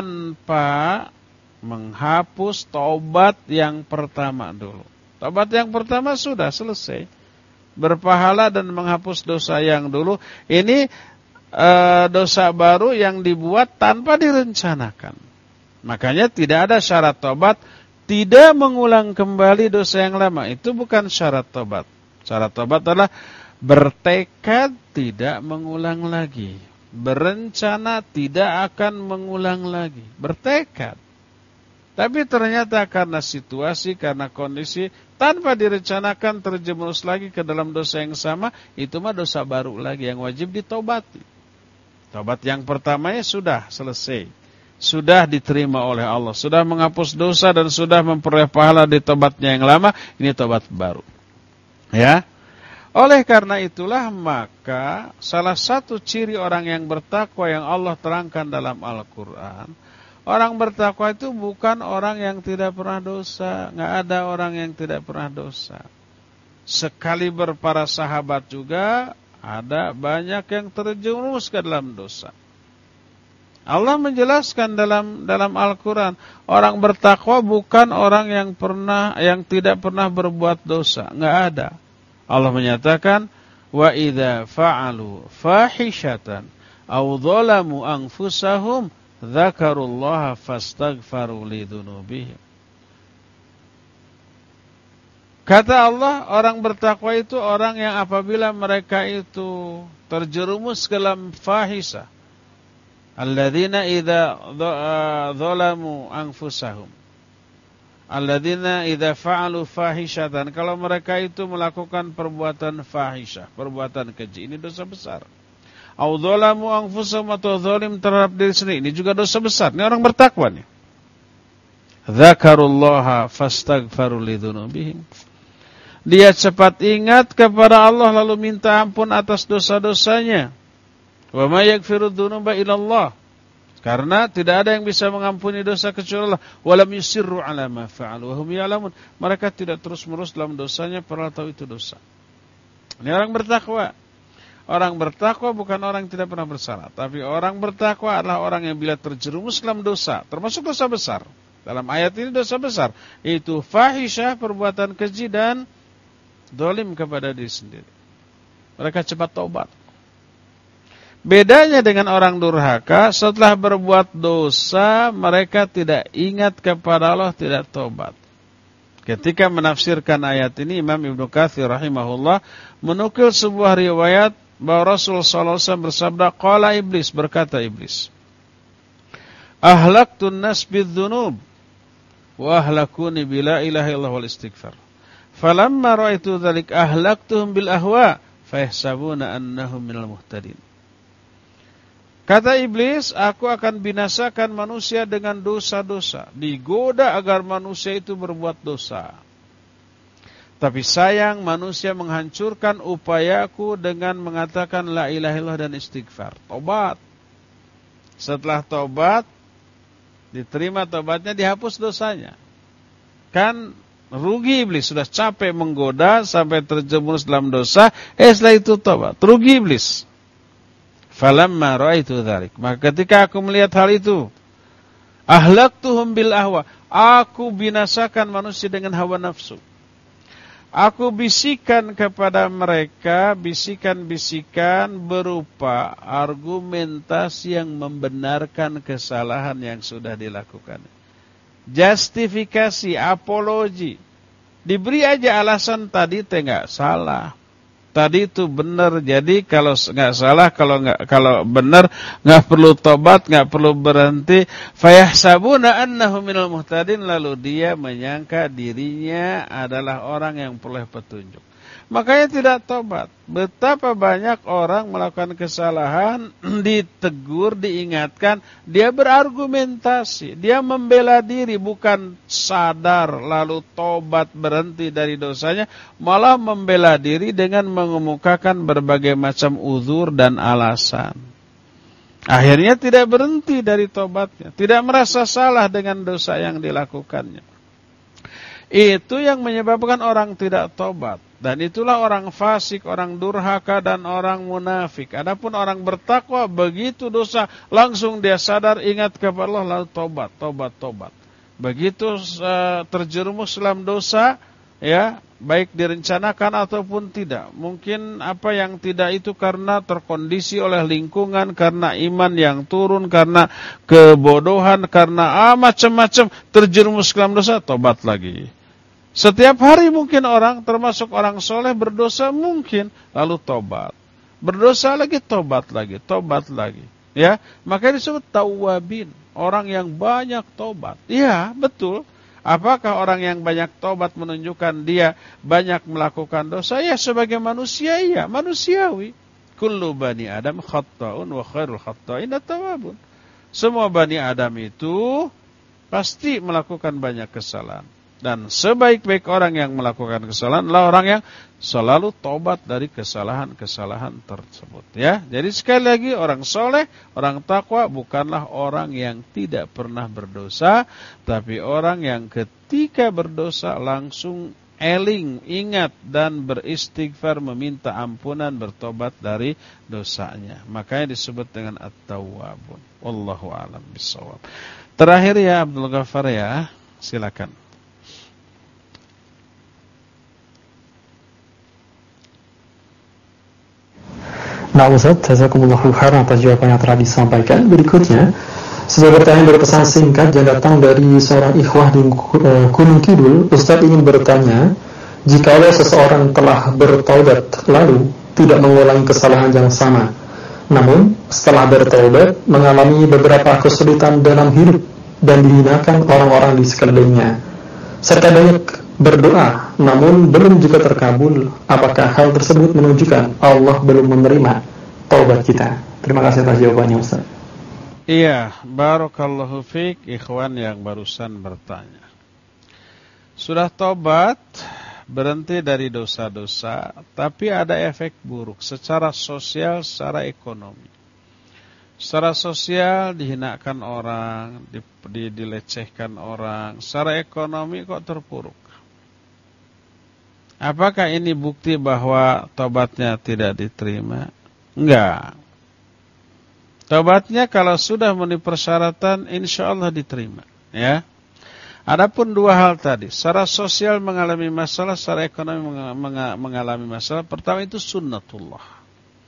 tanpa menghapus tobat yang pertama dulu. Tobat yang pertama sudah selesai, berpahala dan menghapus dosa yang dulu. Ini e, dosa baru yang dibuat tanpa direncanakan. Makanya tidak ada syarat tobat, tidak mengulang kembali dosa yang lama. Itu bukan syarat tobat. Syarat tobat adalah bertekad tidak mengulang lagi, berencana tidak akan mengulang lagi, bertekad. Tapi ternyata karena situasi, karena kondisi, tanpa direncanakan terjerumus lagi ke dalam dosa yang sama, itu mah dosa baru lagi yang wajib ditobati. Tobat yang pertamanya sudah selesai, sudah diterima oleh Allah, sudah menghapus dosa dan sudah memperoleh pahala di tobatnya yang lama. Ini tobat baru. Ya. Oleh karena itulah maka salah satu ciri orang yang bertakwa yang Allah terangkan dalam Al-Quran, orang bertakwa itu bukan orang yang tidak pernah dosa. Nggak ada orang yang tidak pernah dosa. Sekaliber para sahabat juga ada banyak yang terjerumus ke dalam dosa. Allah menjelaskan dalam dalam Al-Quran, orang bertakwa bukan orang yang pernah yang tidak pernah berbuat dosa. Nggak ada. Allah menyatakan, wa idza fa'alu fahishatan aw dzalamu anfusahum dzakarullaha fastaghfaru lidzunubihim. Kata Allah, orang bertakwa itu orang yang apabila mereka itu terjerumus ke dalam fahisah, alladzina idza dzalamu anfusahum, alladzina idza fa'alu fahishatan, kalau mereka itu melakukan perbuatan fahisyah, perbuatan keji, ini dosa besar. Au dzalamu anfusahum, atau zalim terhadap diri sendiri, ini juga dosa besar. Ini orang bertakwa nih. Dzakarullaha fastaghfaru lidzunubihim. Dia cepat ingat kepada Allah lalu minta ampun atas dosa-dosanya. Wa may yaghfiru dzunuba illallah. Karena tidak ada yang bisa mengampuni dosa kecuali Allah. Walam yusirru ala ma fa'alu wa hum ya'lamun. Mereka tidak terus-menerus dalam dosanya padahal tahu itu dosa. Ini orang bertakwa. Orang bertakwa bukan orang yang tidak pernah bersalah, tapi orang bertakwa adalah orang yang bila terjerumus dalam dosa, termasuk dosa besar. Dalam ayat ini dosa besar, itu fahisyah, perbuatan keji dan zalim kepada diri sendiri. Mereka cepat taubat. Bedanya dengan orang durhaka, setelah berbuat dosa, mereka tidak ingat kepada Allah, tidak taubat. Ketika menafsirkan ayat ini, Imam Ibnu Katsir rahimahullah menukil sebuah riwayat bahwa Rasul sallallahu alaihi wasallam bersabda, qala iblis, berkata iblis, ahlaktun nas bidzunub wa ahlakuni bila ilaha illallah wal istighfar. Falamma ra'aitu dzalik ahlaktuhum bil ahwa fa yahsabuna annahum minal muhtadin. Kata iblis, aku akan binasakan manusia dengan dosa-dosa. Digoda agar manusia itu berbuat dosa. Tapi sayang manusia menghancurkan upayaku dengan mengatakan la ilaha illallah dan istighfar. Tobat. Setelah tobat, diterima tobatnya, dihapus dosanya. Kan rugi iblis, sudah capek menggoda sampai terjerumus dalam dosa, eh setelah itu tobat. Rugi iblis. Falamma ra'aitu dzalik, maka ketika aku melihat hal itu, ahlaktuhum bil ahwa, aku binasakan manusia dengan hawa nafsu. Aku bisikan kepada mereka bisikan-bisikan berupa argumentasi yang membenarkan kesalahan yang sudah dilakukan. Justifikasi, apologi. Diberi aja alasan tadi teh enggak salah. Tadi itu benar, jadi kalau nggak salah, kalau nggak kalau benar nggak perlu tobat, nggak perlu berhenti. Fayahsabuna annahu minal muhtadin, lalu dia menyangka dirinya adalah orang yang peroleh petunjuk. Makanya tidak tobat. Betapa banyak orang melakukan kesalahan, ditegur, diingatkan, dia berargumentasi, dia membela diri, bukan sadar lalu tobat berhenti dari dosanya, malah membela diri dengan mengemukakan berbagai macam uzur dan alasan. Akhirnya tidak berhenti dari tobatnya, tidak merasa salah dengan dosa yang dilakukannya. Itu yang menyebabkan orang tidak tobat. Dan itulah orang fasik, orang durhaka, dan orang munafik. Adapun orang bertakwa, begitu dosa, langsung dia sadar, ingat kepada Allah, lalu tobat, tobat, tobat. Begitu uh, terjerumus dalam dosa, ya, baik direncanakan ataupun tidak. Mungkin apa yang tidak itu karena terkondisi oleh lingkungan, karena iman yang turun, karena kebodohan, karena ah, macam-macam, terjerumus dalam dosa, tobat lagi. Setiap hari mungkin orang, termasuk orang soleh, berdosa mungkin, lalu tobat. Berdosa lagi, tobat lagi, tobat lagi. Ya, makanya disebut tawwabin, orang yang banyak tobat. Ya, betul. Apakah orang yang banyak tobat menunjukkan dia banyak melakukan dosa? Ya, sebagai manusia, ya, manusiawi. Kullu bani Adam khatta'un wa khairul khatta'in at-tawwabun. Semua bani Adam itu pasti melakukan banyak kesalahan. Dan sebaik-baik orang yang melakukan kesalahan adalah orang yang selalu tobat dari kesalahan-kesalahan tersebut. Ya, jadi sekali lagi orang soleh, orang takwa bukanlah orang yang tidak pernah berdosa, tapi orang yang ketika berdosa langsung eling, ingat dan beristighfar, meminta ampunan, bertobat dari dosanya. Makanya disebut dengan at-tawwabun. Wallahu a'lam bishawab. Terakhir ya Abdul Ghaffar ya, silakan. Nah Ustaz, jazakumullahu khairan atas jawaban yang telah disampaikan. Berikutnya, sebuah pertanyaan berpesan singkat yang datang dari seorang ikhwah di Gunung Kidul. Ustaz ingin bertanya, jikalau seseorang telah bertaubat lalu tidak mengulangi kesalahan yang sama, namun setelah bertaubat mengalami beberapa kesulitan dalam hidup dan dihinakan orang-orang di sekelilingnya, serta banyak berdoa namun belum juga terkabul, apakah hal tersebut menunjukkan Allah belum menerima taubat kita? Terima kasih atas jawabannya Ustaz. Iya, barakallahu fiik ikhwan yang barusan bertanya. Sudah taubat, berhenti dari dosa-dosa, tapi ada efek buruk secara sosial, secara ekonomi. Secara sosial dihinakan orang, di, di, dilecehkan orang, secara ekonomi kok terpuruk. Apakah ini bukti bahwa tobatnya tidak diterima? Enggak. Tobatnya kalau sudah memenuhi persyaratan, insya Allah diterima. Ya. Adapun dua hal tadi, secara sosial mengalami masalah, secara ekonomi mengalami masalah. Pertama itu sunnatullah.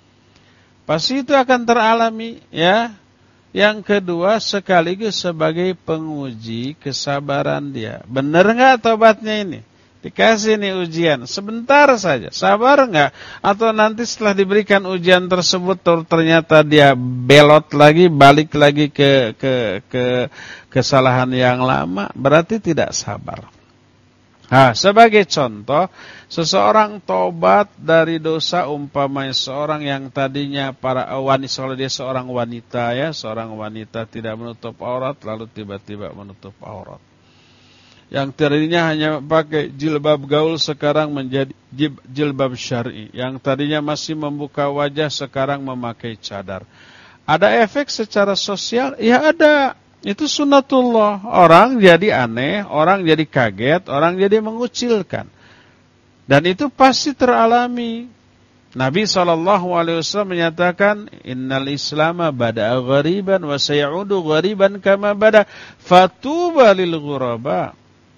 Pasti itu akan teralami, ya. Yang kedua sekaligus sebagai penguji kesabaran dia. Benar enggak tobatnya ini? Dikasih nih ujian, sebentar saja, sabar enggak? Atau nanti setelah diberikan ujian tersebut ternyata dia belot lagi, balik lagi ke ke ke kesalahan yang lama, berarti tidak sabar. Nah, sebagai contoh, seseorang tobat dari dosa umpamanya seorang yang tadinya para wanita, kalau dia seorang wanita ya, seorang wanita tidak menutup aurat lalu tiba-tiba menutup aurat. Yang tadinya hanya pakai jilbab gaul sekarang menjadi jilbab syar'i. Yang tadinya masih membuka wajah sekarang memakai cadar. Ada efek secara sosial? Ya ada. Itu sunnatullah. Orang jadi aneh, orang jadi kaget, orang jadi mengucilkan. Dan itu pasti teralami. Nabi shallallahu alaihi wasallam menyatakan, Innal islama bada'a ghariban wa sayaudu ghariban kama bada' fatuba lil ghuraba.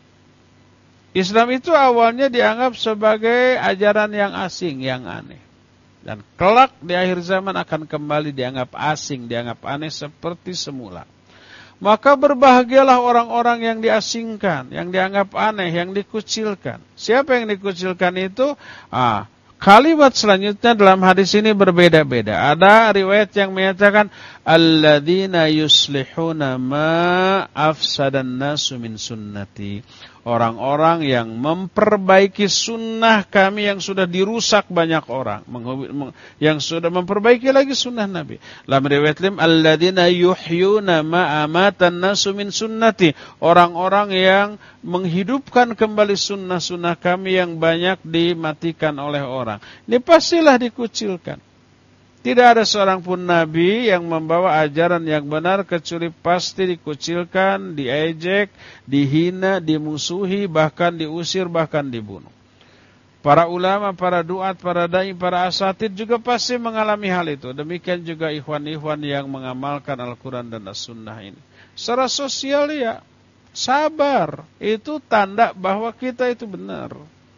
Islam itu awalnya dianggap sebagai ajaran yang asing, yang aneh. Dan kelak di akhir zaman akan kembali dianggap asing, dianggap aneh seperti semula. Maka berbahagialah orang-orang yang diasingkan, yang dianggap aneh, yang dikucilkan. Siapa yang dikucilkan itu? Ah, kalimat selanjutnya dalam hadis ini berbeda-beda. Ada riwayat yang menyatakan alladzina yuslihuna ma afsadan nasu min sunnati. Orang-orang yang memperbaiki sunnah kami yang sudah dirusak banyak orang, yang sudah memperbaiki lagi sunnah Nabi. Dalam riwayat lain, alladzina yuhyuna ma amatan nasu min sunnati. Orang-orang yang menghidupkan kembali sunnah-sunnah kami yang banyak dimatikan oleh orang. Ini pastilah dikucilkan. Tidak ada seorang pun Nabi yang membawa ajaran yang benar kecuali pasti dikucilkan, diejek, dihina, dimusuhi, bahkan diusir, bahkan dibunuh. Para ulama, para duat, para dai, para asatid juga pasti mengalami hal itu. Demikian juga ikhwan-ikhwan yang mengamalkan Al-Quran dan As-Sunnah ini. Secara sosial ya, sabar. Itu tanda bahwa kita itu benar.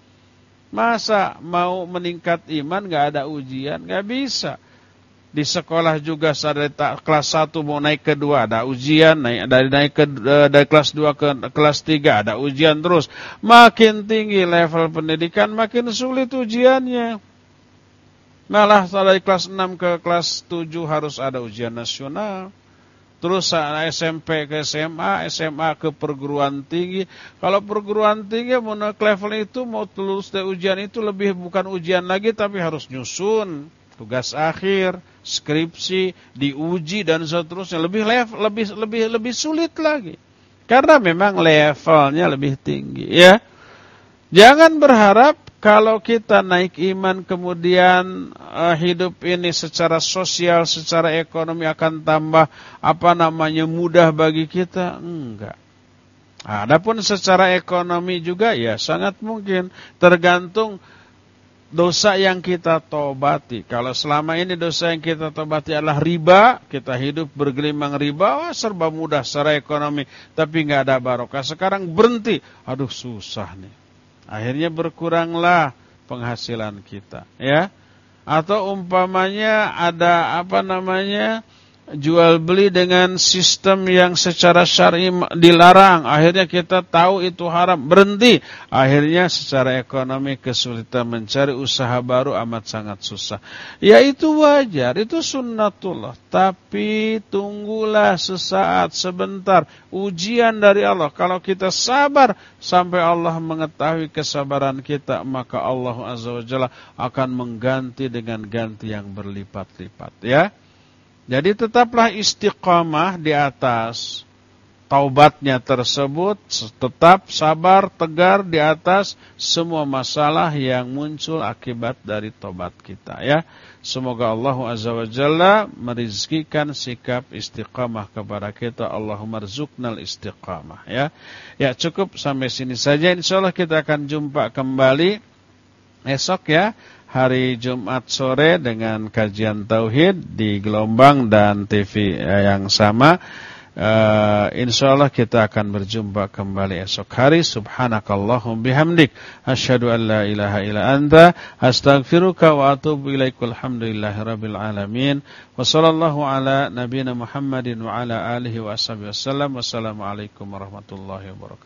Masa mau meningkat iman gak ada ujian? Gak bisa. Di sekolah juga dari kelas satu mau naik ke dua ada ujian, naik dari naik ke dari kelas dua ke kelas tiga ada ujian terus. Makin tinggi level pendidikan makin sulit ujiannya. Malah dari kelas enam ke kelas tujuh harus ada ujian nasional. Terus S M P ke S M A, S M A ke perguruan tinggi. Kalau perguruan tinggi mau naik level itu mau lulus dari ujian itu lebih bukan ujian lagi tapi harus nyusun tugas akhir, skripsi, diuji dan seterusnya, lebih level, lebih lebih lebih sulit lagi. Karena memang levelnya lebih tinggi, ya. Jangan berharap kalau kita naik iman kemudian uh, hidup ini secara sosial, secara ekonomi akan tambah apa namanya mudah bagi kita, enggak. Adapun secara ekonomi juga ya sangat mungkin tergantung dosa yang kita tobati. Kalau selama ini dosa yang kita tobati adalah riba, kita hidup bergelimang riba, wah serba mudah secara ekonomi, tapi nggak ada barokah. Sekarang berhenti, aduh susah nih. Akhirnya berkuranglah penghasilan kita, ya. Atau umpamanya ada apa namanya jual beli dengan sistem yang secara syar'i dilarang, akhirnya kita tahu itu haram, berhenti. Akhirnya secara ekonomi kesulitan mencari usaha baru amat sangat susah. Ya itu wajar, itu sunnatullah. Tapi tunggulah sesaat, sebentar, ujian dari Allah. Kalau kita sabar sampai Allah mengetahui kesabaran kita, maka Allah Azza wa Jalla akan mengganti dengan ganti yang berlipat-lipat, ya. Jadi tetaplah istiqamah di atas taubatnya tersebut, tetap sabar, tegar di atas semua masalah yang muncul akibat dari taubat kita, ya. Semoga Allah Azza wa Jalla merizkikan sikap istiqamah kepada kita. Allahumma rzuqnal istiqamah, ya. Ya, cukup sampai sini saja. Insyaallah kita akan jumpa kembali esok, ya, hari Jumat sore dengan kajian tauhid di gelombang dan T V yang sama. Uh, insyaallah kita akan berjumpa kembali esok hari. Subhanakallahum bihamdik asyhadu an la ilaha illa anta astaghfiruka wa atubu ilaik. Alhamdulillahirabbil alamin. Wa sallallahu ala nabiyyina Muhammadin wa ala alihi wa ashabihi wasallam. Wassalamualaikum warahmatullahi wabarakatuh.